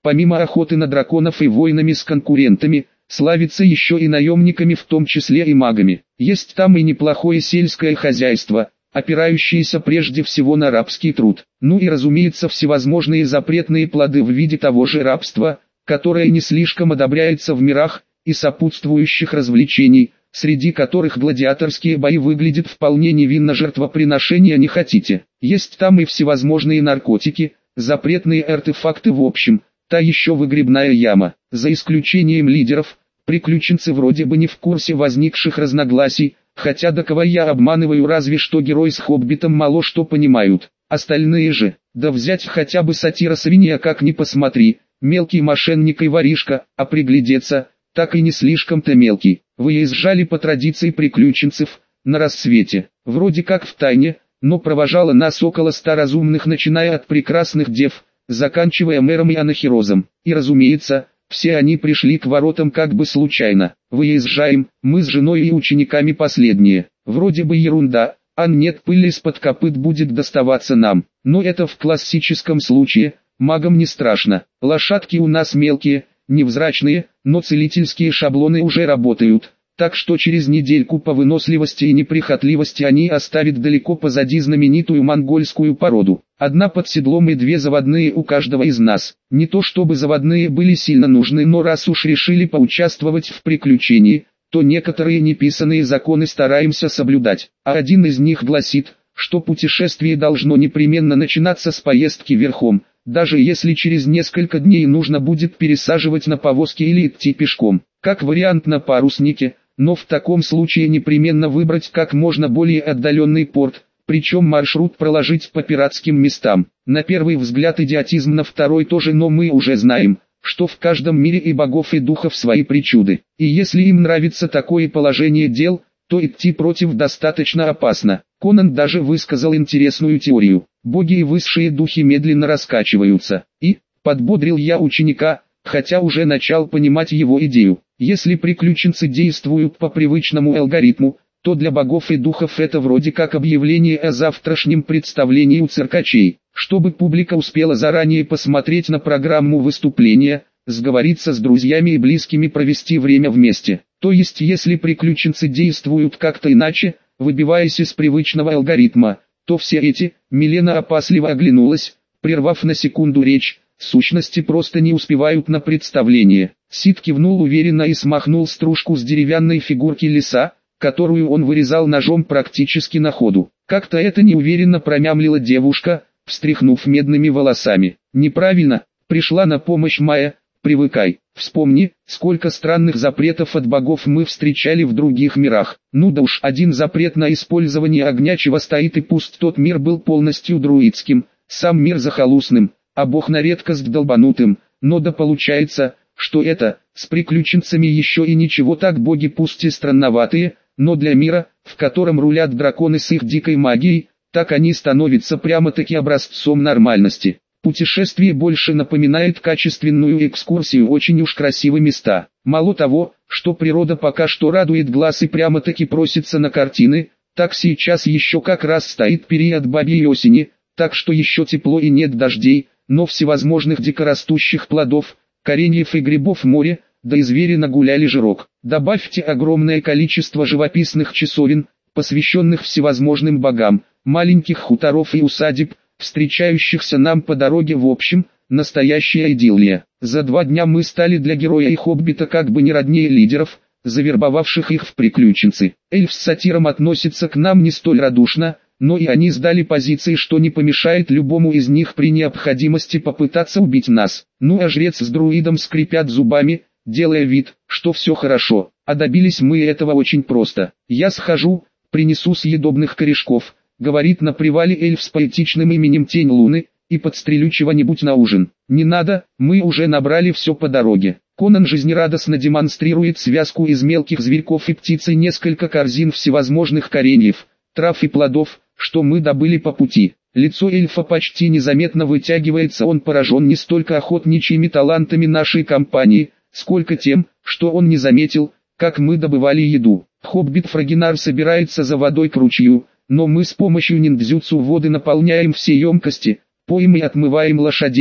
помимо охоты на драконов и войнами с конкурентами, славится еще и наемниками, в том числе и магами. Есть там и неплохое сельское хозяйство, опирающееся прежде всего на рабский труд. Ну и разумеется всевозможные запретные плоды в виде того же рабства, которое не слишком одобряется в мирах, и сопутствующих развлечений, среди которых гладиаторские бои выглядят вполне невинно. Жертвоприношения не хотите. Есть там и всевозможные наркотики, запретные артефакты, в общем, та еще выгребная яма. За исключением лидеров, приключенцы вроде бы не в курсе возникших разногласий, хотя до кого я обманываю, разве что герой с Хоббитом мало что понимают. Остальные же, да взять хотя бы сатира свинья, как ни посмотри, мелкий мошенник и воришка, а приглядеться, так и не слишком-то мелкий. Выезжали по традиции приключенцев, на рассвете, вроде как в тайне, но провожало нас около 100 разумных, начиная от прекрасных дев, заканчивая мэром и анахирозом. И разумеется, все они пришли к воротам как бы случайно. Выезжаем, мы с женой и учениками последние. Вроде бы ерунда, а нет, пыль из-под копыт будет доставаться нам. Но это в классическом случае, магам не страшно. Лошадки у нас мелкие, невзрачные, но целительские шаблоны уже работают, так что через недельку по выносливости и неприхотливости они оставят далеко позади знаменитую монгольскую породу. Одна под седлом и 2 заводные у каждого из нас. Не то чтобы заводные были сильно нужны, но раз уж решили поучаствовать в приключении, то некоторые неписанные законы стараемся соблюдать. А один из них гласит, что путешествие должно непременно начинаться с поездки верхом, даже если через несколько дней нужно будет пересаживать на повозки или идти пешком, как вариант на паруснике, но в таком случае непременно выбрать как можно более отдаленный порт, причем маршрут проложить по пиратским местам. На первый взгляд идиотизм, на второй тоже, но мы уже знаем, что в каждом мире и богов и духов свои причуды, и если им нравится такое положение дел, то идти против достаточно опасно. Конан даже высказал интересную теорию. Боги и высшие духи медленно раскачиваются. И, подбодрил я ученика, хотя уже начал понимать его идею. Если приключенцы действуют по привычному алгоритму, то для богов и духов это вроде как объявление о завтрашнем представлении у циркачей. Чтобы публика успела заранее посмотреть на программу выступления, сговориться с друзьями и близкими, провести время вместе. То есть если приключенцы действуют как-то иначе, выбиваясь из привычного алгоритма, то все эти, Милена опасливо оглянулась, прервав на секунду речь, сущности просто не успевают на представление. Сид кивнул уверенно и смахнул стружку с деревянной фигурки лиса, которую он вырезал ножом практически на ходу. Как-то это неуверенно промямлила девушка, встряхнув медными волосами. Неправильно, пришла на помощь Майя. Привыкай, вспомни, сколько странных запретов от богов мы встречали в других мирах. Ну да уж, один запрет на использование огня чего стоит и пуст. Тот мир был полностью друидским, сам мир захолустным, а бог на редкость долбанутым. Но да получается, что это, с приключенцами еще и ничего так, боги пусть и странноватые, но для мира, в котором рулят драконы с их дикой магией, так они становятся прямо-таки образцом нормальности. Путешествие больше напоминает качественную экскурсию, очень уж красивые места. Мало того, что природа пока что радует глаз и прямо-таки просится на картины, так сейчас еще как раз стоит период бабьей осени, так что еще тепло и нет дождей, но всевозможных дикорастущих плодов, кореньев и грибов море, да и звери нагуляли жирок. Добавьте огромное количество живописных часовен, посвященных всевозможным богам, маленьких хуторов и усадеб, встречающихся нам по дороге, в общем, настоящая идиллия. За 2 дня мы стали для героя и хоббита как бы не роднее лидеров, завербовавших их в приключенцы. Эльф с сатиром относится к нам не столь радушно, но и они сдали позиции, что не помешает любому из них при необходимости попытаться убить нас. Ну а жрец с друидом скрипят зубами, делая вид, что все хорошо. А добились мы этого очень просто. Я схожу, принесу съедобных корешков, говорит на привале эльф с поэтичным именем Тень Луны, и подстрелю чего-нибудь на ужин. Не надо, мы уже набрали все по дороге. Конан жизнерадостно демонстрирует связку из мелких зверьков и птиц и несколько корзин всевозможных кореньев, трав и плодов, что мы добыли по пути. Лицо эльфа почти незаметно вытягивается, он поражен не столько охотничьими талантами нашей компании, сколько тем, что он не заметил, как мы добывали еду. Хоббит Фрагинар собирается за водой к ручью, но мы с помощью ниндзюцу воды наполняем все емкости, поем и отмываем лошадей,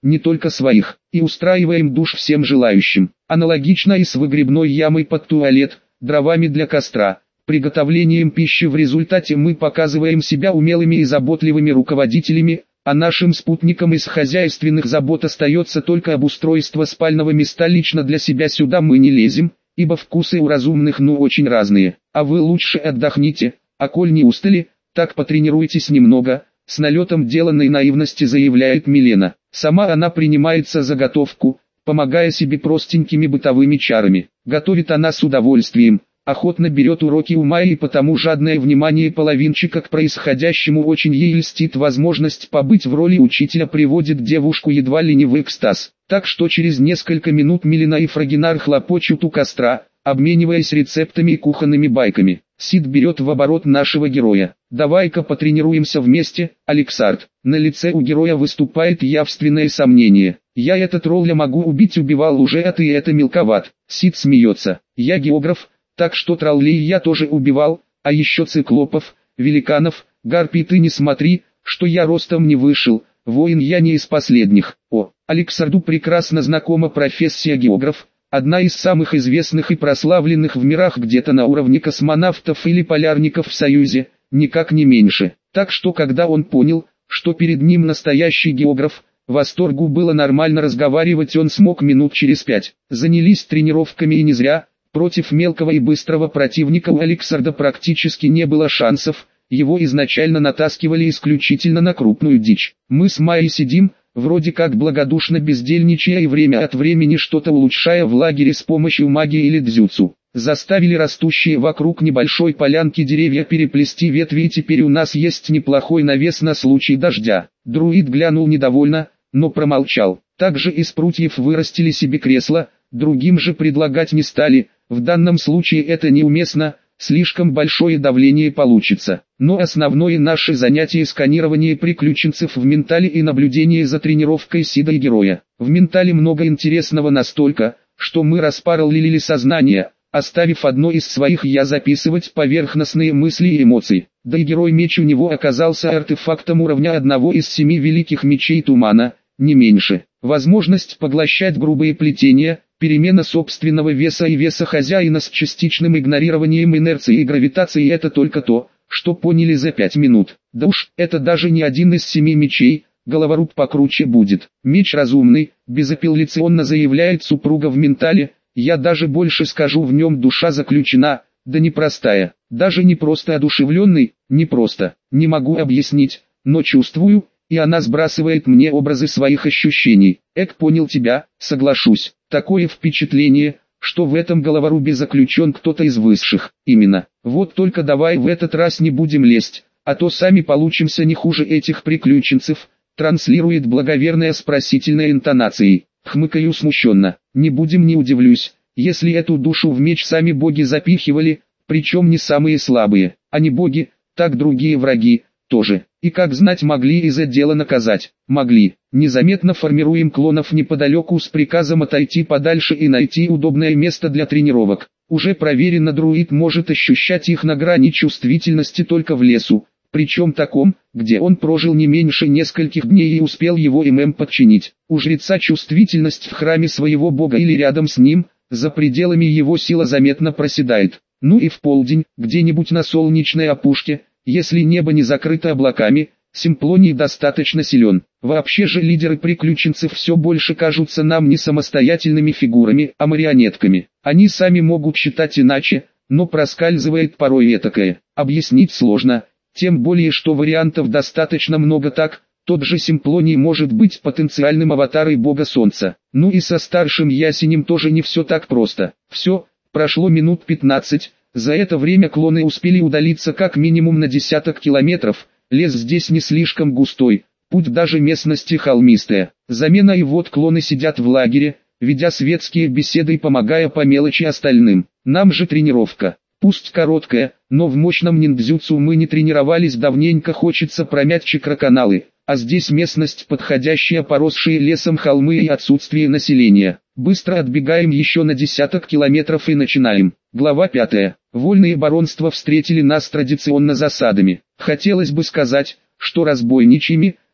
не только своих, и устраиваем душ всем желающим. Аналогично и с выгребной ямой под туалет, дровами для костра, приготовлением пищи. В результате мы показываем себя умелыми и заботливыми руководителями, а нашим спутникам из хозяйственных забот остается только обустройство спального места. Лично для себя сюда мы не лезем, ибо вкусы у разумных очень разные. А вы лучше отдохните, а коль не устали, так потренируйтесь немного, с налетом деланной наивности заявляет Милена. Сама она принимается за готовку, помогая себе простенькими бытовыми чарами. Готовит она с удовольствием, охотно берет уроки ума, и потому жадное внимание половинчика к происходящему очень ей льстит. Возможность побыть в роли учителя приводит девушку едва ли не в экстаз. Так что через несколько минут Милена и Фрагинар хлопочут у костра, обмениваясь рецептами и кухонными байками. Сид берет в оборот нашего героя. «Давай-ка потренируемся вместе, Алексард». На лице у героя выступает явственное сомнение. «Я этот тролля могу убить, убивал уже, а ты это мелковат». Сид смеется. «Я географ, так что троллей я тоже убивал, а еще циклопов, великанов, гарпий. Ты не смотри, что я ростом не вышел, воин я не из последних». О, Алексарду прекрасно знакома профессия географ, одна из самых известных и прославленных в мирах, где-то на уровне космонавтов или полярников в Союзе, никак не меньше. Так что когда он понял, что перед ним настоящий географ, восторгу было нормально разговаривать он смог минут через 5. Занялись тренировками и не зря. Против мелкого и быстрого противника у Алексарда практически не было шансов, его изначально натаскивали исключительно на крупную дичь. Мы с Майей сидим, вроде как благодушно бездельничая и время от времени что-то улучшая в лагере с помощью магии или дзюцу. Заставили растущие вокруг небольшой полянки деревья переплести ветви, и теперь у нас есть неплохой навес на случай дождя. Друид глянул недовольно, но промолчал. Также из прутьев вырастили себе кресло, другим же предлагать не стали. В данном случае это неуместно, слишком большое давление получится. Но основное наше занятие — сканирование приключенцев в ментале и наблюдение за тренировкой Сида и героя. В ментале много интересного настолько, что мы распараллелили сознание, оставив одно из своих «я» записывать поверхностные мысли и эмоции. Да и герой-меч у него оказался артефактом уровня одного из 7 великих мечей тумана, не меньше. Возможность поглощать грубые плетения, перемена собственного веса и веса хозяина с частичным игнорированием инерции и гравитации — это только то, что поняли за 5 минут. Да уж, это даже не один из 7 мечей, головоруб покруче будет. Меч разумный, безапелляционно заявляет супруга в ментале, я даже больше скажу, в нем душа заключена, да непростая, даже не просто одушевленный, не просто, не могу объяснить, но чувствую, и она сбрасывает мне образы своих ощущений. Понял тебя, соглашусь. Такое впечатление, что в этом головорубе заключен кто-то из высших. Именно. Вот только давай в этот раз не будем лезть, а то сами получимся не хуже этих приключенцев, транслирует благоверная с просительной интонацией. Хмыкаю смущенно. Не будем, не удивлюсь, если эту душу в меч сами боги запихивали, причем не самые слабые, а не боги, так другие враги тоже. И как знать, могли из-за дела наказать. Могли. Незаметно формируем клонов неподалеку с приказом отойти подальше и найти удобное место для тренировок. Уже проверено, друид может ощущать их на грани чувствительности только в лесу, причем таком, где он прожил не меньше нескольких дней и успел его подчинить. У жреца чувствительность в храме своего бога или рядом с ним, за пределами его сила заметно проседает. Ну и в полдень, где-нибудь на солнечной опушке, если небо не закрыто облаками, Симплоний достаточно силен. Вообще же лидеры приключенцев все больше кажутся нам не самостоятельными фигурами, а марионетками. Они сами могут считать иначе, но проскальзывает порой этакое. Объяснить сложно, тем более что вариантов достаточно много. Так, тот же Симплоний может быть потенциальным аватаром бога солнца. Ну и со старшим ясенем тоже не все так просто. Все, прошло минут 15. За это время клоны успели удалиться как минимум на десяток километров, лес здесь не слишком густой, путь даже местности холмистая. Замена, и вот клоны сидят в лагере, ведя светские беседы и помогая по мелочи остальным. Нам же тренировка, пусть короткая, но в мощном ниндзюцу мы не тренировались давненько, хочется промять чакроканалы, а здесь местность подходящая, поросшие лесом холмы и отсутствие населения. Быстро отбегаем еще на десяток километров и начинаем. Глава 5. Вольные баронства встретили нас традиционно засадами. Хотелось бы сказать, что разбойничьими,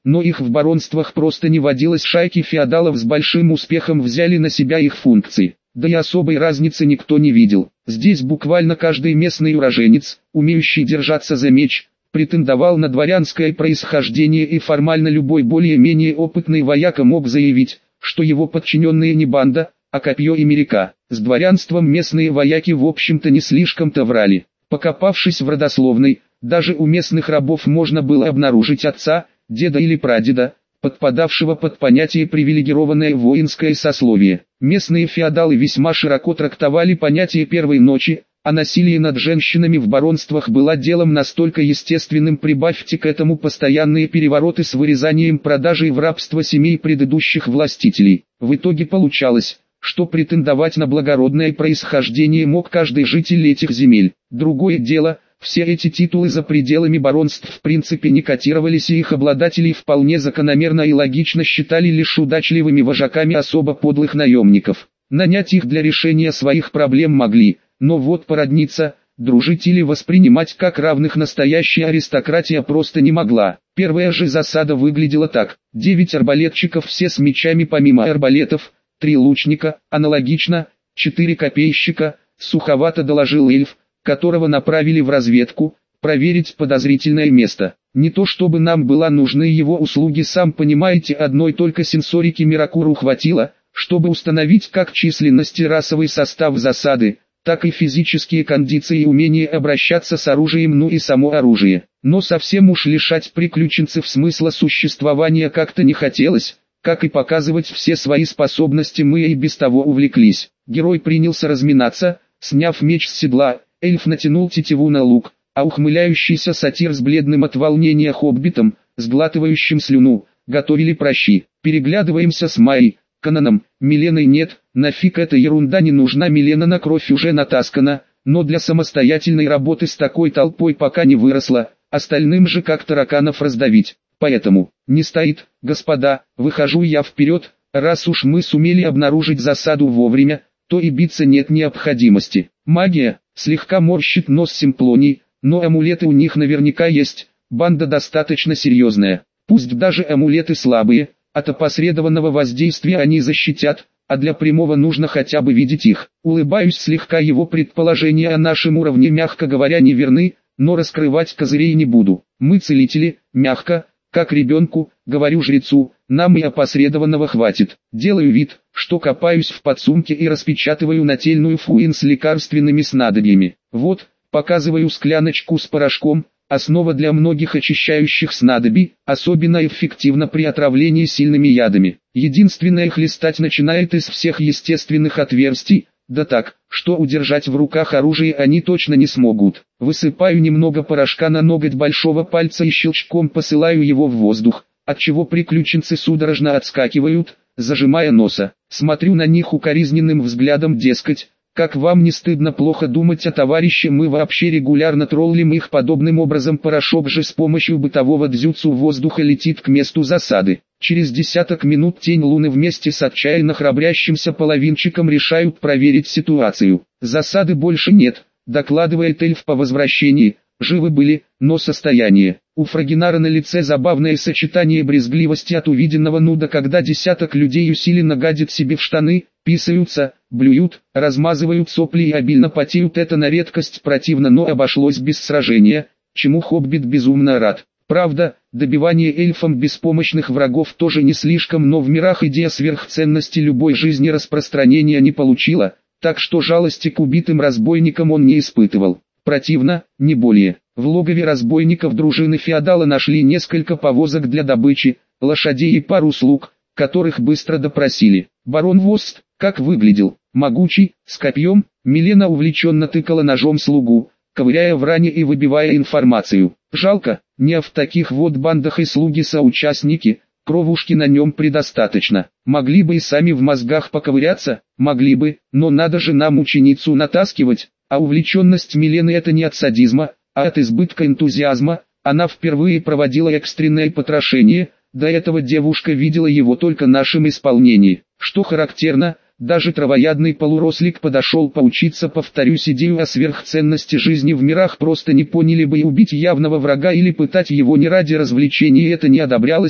но их в баронствах просто не водилось, шайки феодалов с большим успехом взяли на себя их функции. Да и особой разницы никто не видел. Здесь буквально каждый местный уроженец, умеющий держаться за меч, претендовал на дворянское происхождение, и формально любой более-менее опытный вояка мог заявить, что его подчиненные не банда, а копье и мерека. С дворянством местные вояки в общем-то не слишком-то врали. Покопавшись в родословной, даже у местных рабов можно было обнаружить отца, деда или прадеда, подпадавшего под понятие привилегированное воинское сословие. Местные феодалы весьма широко трактовали понятие первой ночи, а насилие над женщинами в баронствах было делом настолько естественным, прибавьте к этому постоянные перевороты с вырезанием продажи в рабство семей предыдущих властителей. В итоге получалось, что претендовать на благородное происхождение мог каждый житель этих земель. Другое дело, все эти титулы за пределами баронств в принципе не котировались, и их обладателей вполне закономерно и логично считали лишь удачливыми вожаками особо подлых наемников. Нанять их для решения своих проблем могли, но вот породниться, дружить или воспринимать как равных настоящая аристократия просто не могла. Первая же засада выглядела так: 9 арбалетчиков, все с мечами, помимо арбалетов, 3 лучника, аналогично, 4 копейщика, суховато доложил эльф, которого направили в разведку, проверить подозрительное место. Не то чтобы нам была нужны его услуги, сам понимаете, одной только сенсорики Миракуру хватило, чтобы установить как численность и расовый состав засады, так и физические кондиции и умение обращаться с оружием, ну и само оружие. Но совсем уж лишать приключенцев смысла существования как-то не хотелось, как и показывать все свои способности мы и без того увлеклись. Герой принялся разминаться, сняв меч с седла, эльф натянул тетиву на лук, а ухмыляющийся сатир с бледным от волнения хоббитом, сглатывающим слюну, готовили пращи. Переглядываемся с Майей, Конаном, Миленой нет, нафиг эта ерунда не нужна, Милена на кровь уже натаскана, но для самостоятельной работы с такой толпой пока не выросла, остальным же как тараканов раздавить. Поэтому, не стоит, господа, выхожу я вперед, раз уж мы сумели обнаружить засаду вовремя, то и биться нет необходимости. Магия, слегка морщит нос Симплоний, но амулеты у них наверняка есть, банда достаточно серьезная. Пусть даже амулеты слабые, от опосредованного воздействия они защитят, а для прямого нужно хотя бы видеть их. Улыбаюсь слегка, его предположения о нашем уровне, мягко говоря, не верны, но раскрывать козырей не буду. Мы целители, мягко, как ребенку, говорю жрецу, нам и опосредованного хватит. Делаю вид, что копаюсь в подсумке и распечатываю нательную фуин с лекарственными снадобьями. Вот, показываю скляночку с порошком, основа для многих очищающих снадобий, особенно эффективна при отравлении сильными ядами. Единственное, хлестать начинает из всех естественных отверстий, да так, что удержать в руках оружие они точно не смогут. Высыпаю немного порошка на ноготь большого пальца и щелчком посылаю его в воздух, отчего приключенцы судорожно отскакивают, зажимая носа. Смотрю на них укоризненным взглядом, дескать, как вам не стыдно плохо думать о товарище, мы вообще регулярно троллим их подобным образом. Порошок же с помощью бытового дзюцу воздуха летит к месту засады. Через десяток минут Тень Луны вместе с отчаянно храбрящимся половинчиком решают проверить ситуацию. Засады больше нет, докладывает эльф по возвращении. Живы были, но состояние. У Фрагинара на лице забавное сочетание брезгливости от увиденного нуда, когда десяток людей усиленно гадят себе в штаны, писаются, блюют, размазывают сопли и обильно потеют. Это на редкость противно, но обошлось без сражения, чему хоббит безумно рад. Правда, добивание эльфом беспомощных врагов тоже не слишком, но в мирах идея сверхценности любой жизни распространения не получила, так что жалости к убитым разбойникам он не испытывал. Противно, не более. В логове разбойников дружины феодала нашли несколько повозок для добычи, лошадей и пару слуг, которых быстро допросили. Барон Вост, как выглядел, могучий, с копьем. Милена увлеченно тыкала ножом слугу, ковыряя в ране и выбивая информацию. Жалко, не в таких вот бандах и слуги-соучастники, кровушки на нем предостаточно. Могли бы и сами в мозгах поковыряться, могли бы, но надо же нам ученицу натаскивать. А увлеченность Милены — это не от садизма, а от избытка энтузиазма. Она впервые проводила экстренное потрошение, до этого девушка видела его только в нашем исполнении. Что характерно, даже травоядный полурослик подошел поучиться, повторюсь, идею о сверхценности жизни в мирах просто не поняли бы, и убить явного врага или пытать его не ради развлечений это не одобрялось,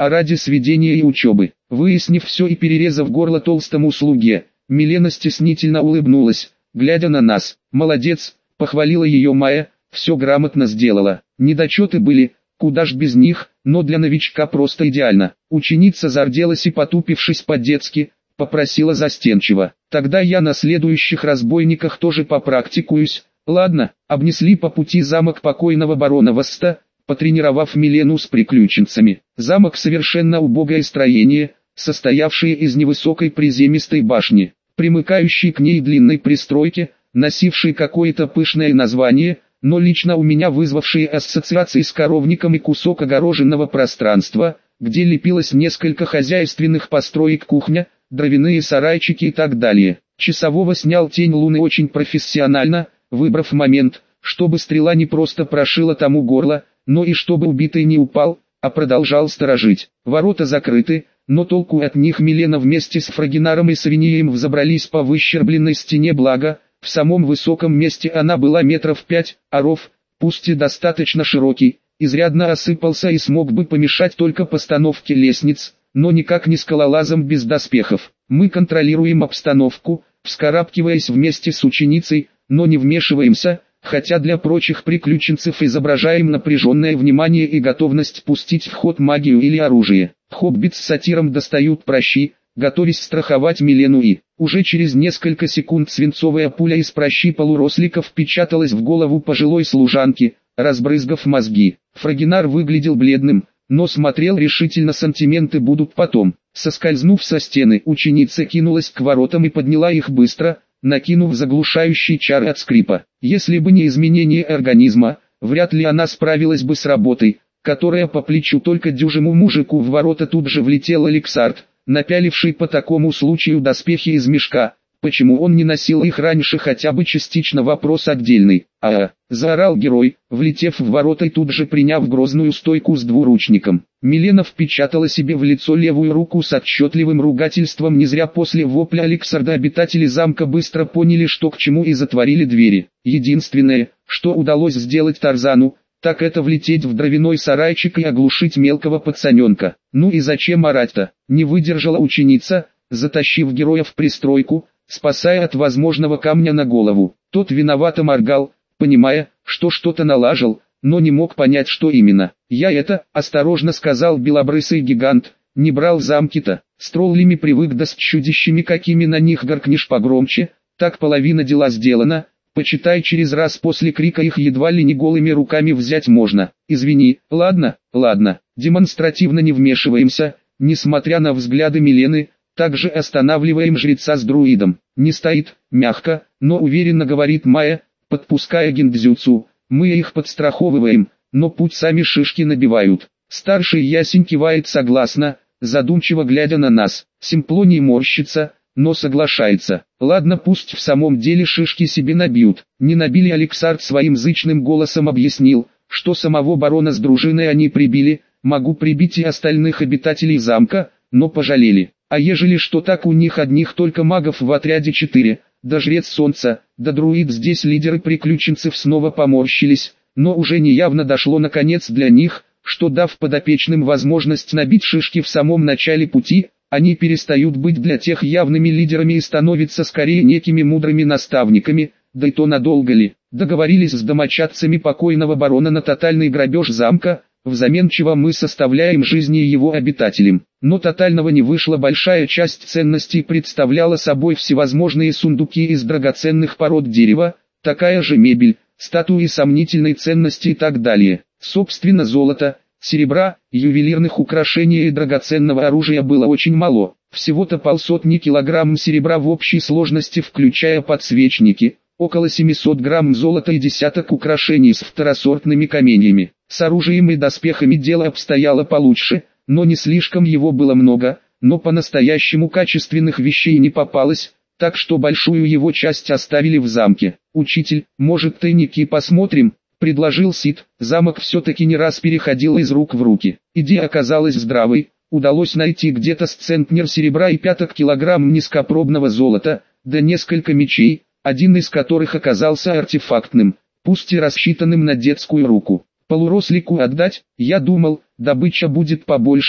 а ради сведения и учебы. Выяснив все и перерезав горло толстому слуге, Милена стеснительно улыбнулась, глядя на нас. «Молодец», — похвалила ее Майя, — «все грамотно сделала. Недочеты были, куда ж без них, но для новичка просто идеально». Ученица зарделась и, потупившись по-детски, попросила застенчиво: «Тогда я на следующих разбойниках тоже попрактикуюсь». Ладно, обнесли по пути замок покойного барона Васта, потренировав Милену с приключенцами. Замок совершенно убогое строение, состоявшее из невысокой приземистой башни, примыкающей к ней длинной пристройки, носившей какое-то пышное название, но лично у меня вызвавшие ассоциации с коровником, и кусок огороженного пространства, где лепилось несколько хозяйственных построек, кухня, дровяные сарайчики и так далее. Часового снял тень луны очень профессионально, выбрав момент, чтобы стрела не просто прошила тому горло, но и чтобы убитый не упал, а продолжал сторожить. Ворота закрыты, но толку от них Милена вместе с Фрагинаром и Савинеем взобрались по выщербленной стене, благо, в самом высоком месте она была метров 5, а ров, пусть и достаточно широкий, изрядно осыпался и смог бы помешать только постановке лестниц, но никак не скалолазам без доспехов. Мы контролируем обстановку, вскарабкиваясь вместе с ученицей, но не вмешиваемся, хотя для прочих приключенцев изображаем напряженное внимание и готовность пустить в ход магию или оружие. Хоббит с сатиром достают пращи, готовясь страховать Милену, и уже через несколько секунд свинцовая пуля из пращи полурослика впечаталась в голову пожилой служанки, разбрызгав мозги. Фрагинар выглядел бледным, но смотрел решительно: сантименты будут потом. Соскользнув со стены, ученица кинулась к воротам и подняла их быстро, накинув заглушающие чары от скрипа. Если бы не изменение организма, вряд ли она справилась бы с работой, которая по плечу только дюжему мужику. В ворота тут же влетел Алексард, напяливший по такому случаю доспехи из мешка. Почему он не носил их раньше, хотя бы частично, вопрос отдельный. Заорал герой, влетев в ворота и тут же приняв грозную стойку с двуручником. Милена впечатала себе в лицо левую руку с отчетливым ругательством. Не зря после вопля Алексарда обитатели замка быстро поняли, что к чему, и затворили двери. Единственное, что удалось сделать Тарзану, так это влететь в дровяной сарайчик и оглушить мелкого пацаненка. Ну и зачем орать-то? Не выдержала ученица, затащив героя в пристройку, спасая от возможного камня на голову. Тот виновато моргал, понимая, что что-то налажал, но не мог понять, что именно. «Осторожно сказал белобрысый гигант, — не брал замки-то, с троллями привык, да с чудищами какими на них горкнешь погромче, так половина дела сделана, почитай, через раз после крика их едва ли не голыми руками взять можно. Извини, ладно, демонстративно не вмешиваемся, несмотря на взгляды Милены. Также останавливаем жреца с друидом. Не стоит, мягко, но уверенно говорит Майя, подпуская гиндзюцу. Мы их подстраховываем, но путь сами шишки набивают. Старший ясень кивает согласно, задумчиво глядя на нас. Симплоний морщится, но соглашается. Ладно, пусть в самом деле шишки себе набьют. Не набили. Алексард своим зычным голосом объяснил, что самого барона с дружиной они прибили. Могу прибить и остальных обитателей замка, но пожалели. А ежели что, так у них одних только магов в отряде 4, да жрец солнца, да друид. Здесь лидеры приключенцев снова поморщились, но уже неявно дошло наконец для них, что, дав подопечным возможность набить шишки в самом начале пути, они перестают быть для тех явными лидерами и становятся скорее некими мудрыми наставниками. Да и то надолго ли? Договорились с домочадцами покойного барона на тотальный грабеж замка, взамен чего мы составляем жизни его обитателям. Но тотального не вышло. Большая часть ценностей представляла собой всевозможные сундуки из драгоценных пород дерева, такая же мебель, статуи сомнительной ценности и так далее. Собственно, золота, серебра, ювелирных украшений и драгоценного оружия было очень мало. Всего-то 500 килограмм серебра в общей сложности, включая подсвечники, около 700 грамм золота и десяток украшений с второсортными каменьями. С оружием и доспехами дело обстояло получше, но не слишком его было много, но по-настоящему качественных вещей не попалось, так что большую его часть оставили в замке. «Учитель, может, тайники посмотрим?» — предложил Сид. Замок все-таки не раз переходил из рук в руки. Идея оказалась здравой, удалось найти где-то с центнер серебра и 5 килограмм низкопробного золота, да несколько мечей, один из которых оказался артефактным, пусть и рассчитанным на детскую руку. Полурослику отдать, я думал, добыча будет побольше,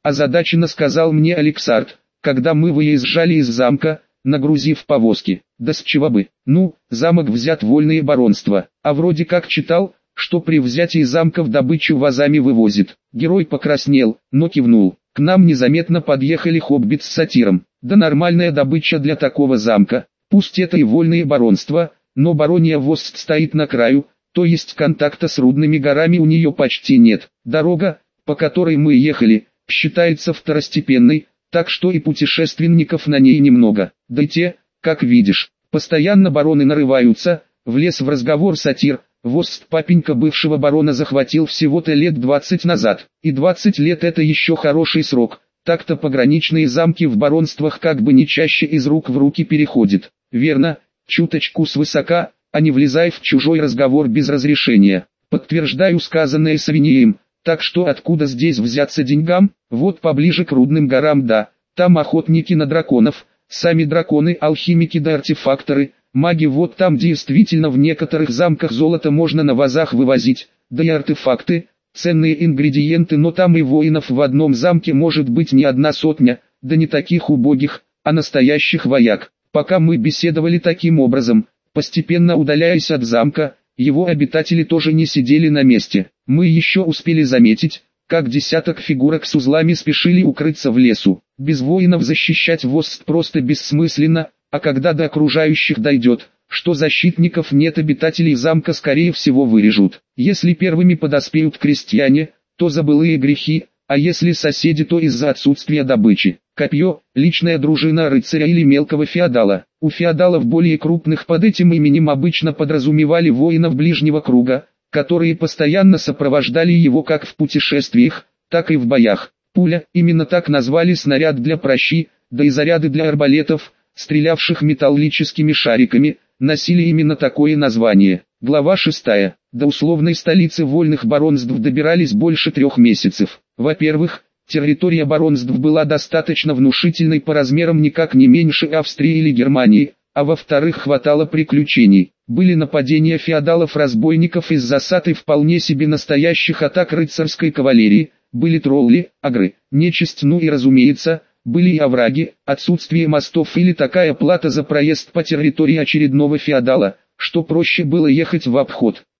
озадаченно сказал мне Алексард, когда мы выезжали из замка, нагрузив повозки. Да с чего бы? Ну, замок взят вольное баронство, а вроде как читал, что при взятии замков добычу вазами вывозит. Герой покраснел, но кивнул. К нам незаметно подъехали хоббит с сатиром. Да нормальная добыча для такого замка. Пусть это и вольное баронство, но барония Вост стоит на краю, то есть контакта с Рудными горами у нее почти нет. Дорога, по которой мы ехали, считается второстепенной, так что и путешественников на ней немного. Да и те, как видишь, постоянно бароны нарываются, влез в разговор сатир. Вост папенька бывшего барона захватил всего-то лет 20 назад, и 20 лет это еще хороший срок, так-то пограничные замки в баронствах как бы не чаще из рук в руки переходят. Верно, чуточку свысока, а не влезай в чужой разговор без разрешения. Подтверждаю сказанное Савинеем, так что откуда здесь взяться деньгам? Вот поближе к Рудным горам да, там охотники на драконов, сами драконы, алхимики да артефакторы. Маги, вот там действительно в некоторых замках золото можно на вазах вывозить, да и артефакты, ценные ингредиенты, но там и воинов в одном замке может быть не одна сотня, да не таких убогих, а настоящих вояк. Пока мы беседовали таким образом, постепенно удаляясь от замка, его обитатели тоже не сидели на месте. Мы еще успели заметить, как десяток фигурок с узлами спешили укрыться в лесу. Без воинов защищать Вост просто бессмысленно. А когда до окружающих дойдет, что защитников нет, обитателей замка скорее всего вырежут. Если первыми подоспеют крестьяне, то за былые грехи, а если соседи, то из-за отсутствия добычи. Копье, личная дружина рыцаря или мелкого феодала. У феодалов более крупных под этим именем обычно подразумевали воинов ближнего круга, которые постоянно сопровождали его как в путешествиях, так и в боях. Пуля, именно так назвали снаряд для пращи, да и заряды для арбалетов, стрелявших металлическими шариками, носили именно такое название. Глава 6. До условной столицы вольных баронств добирались больше 3 месяцев. Во-первых, территория баронств была достаточно внушительной по размерам, никак не меньше Австрии или Германии, а во-вторых, хватало приключений. Были нападения феодалов-разбойников из засад и вполне себе настоящих атак рыцарской кавалерии, были тролли, агры, нечисть, ну и разумеется, были и овраги, отсутствие мостов или такая плата за проезд по территории очередного феодала, что проще было ехать в обход.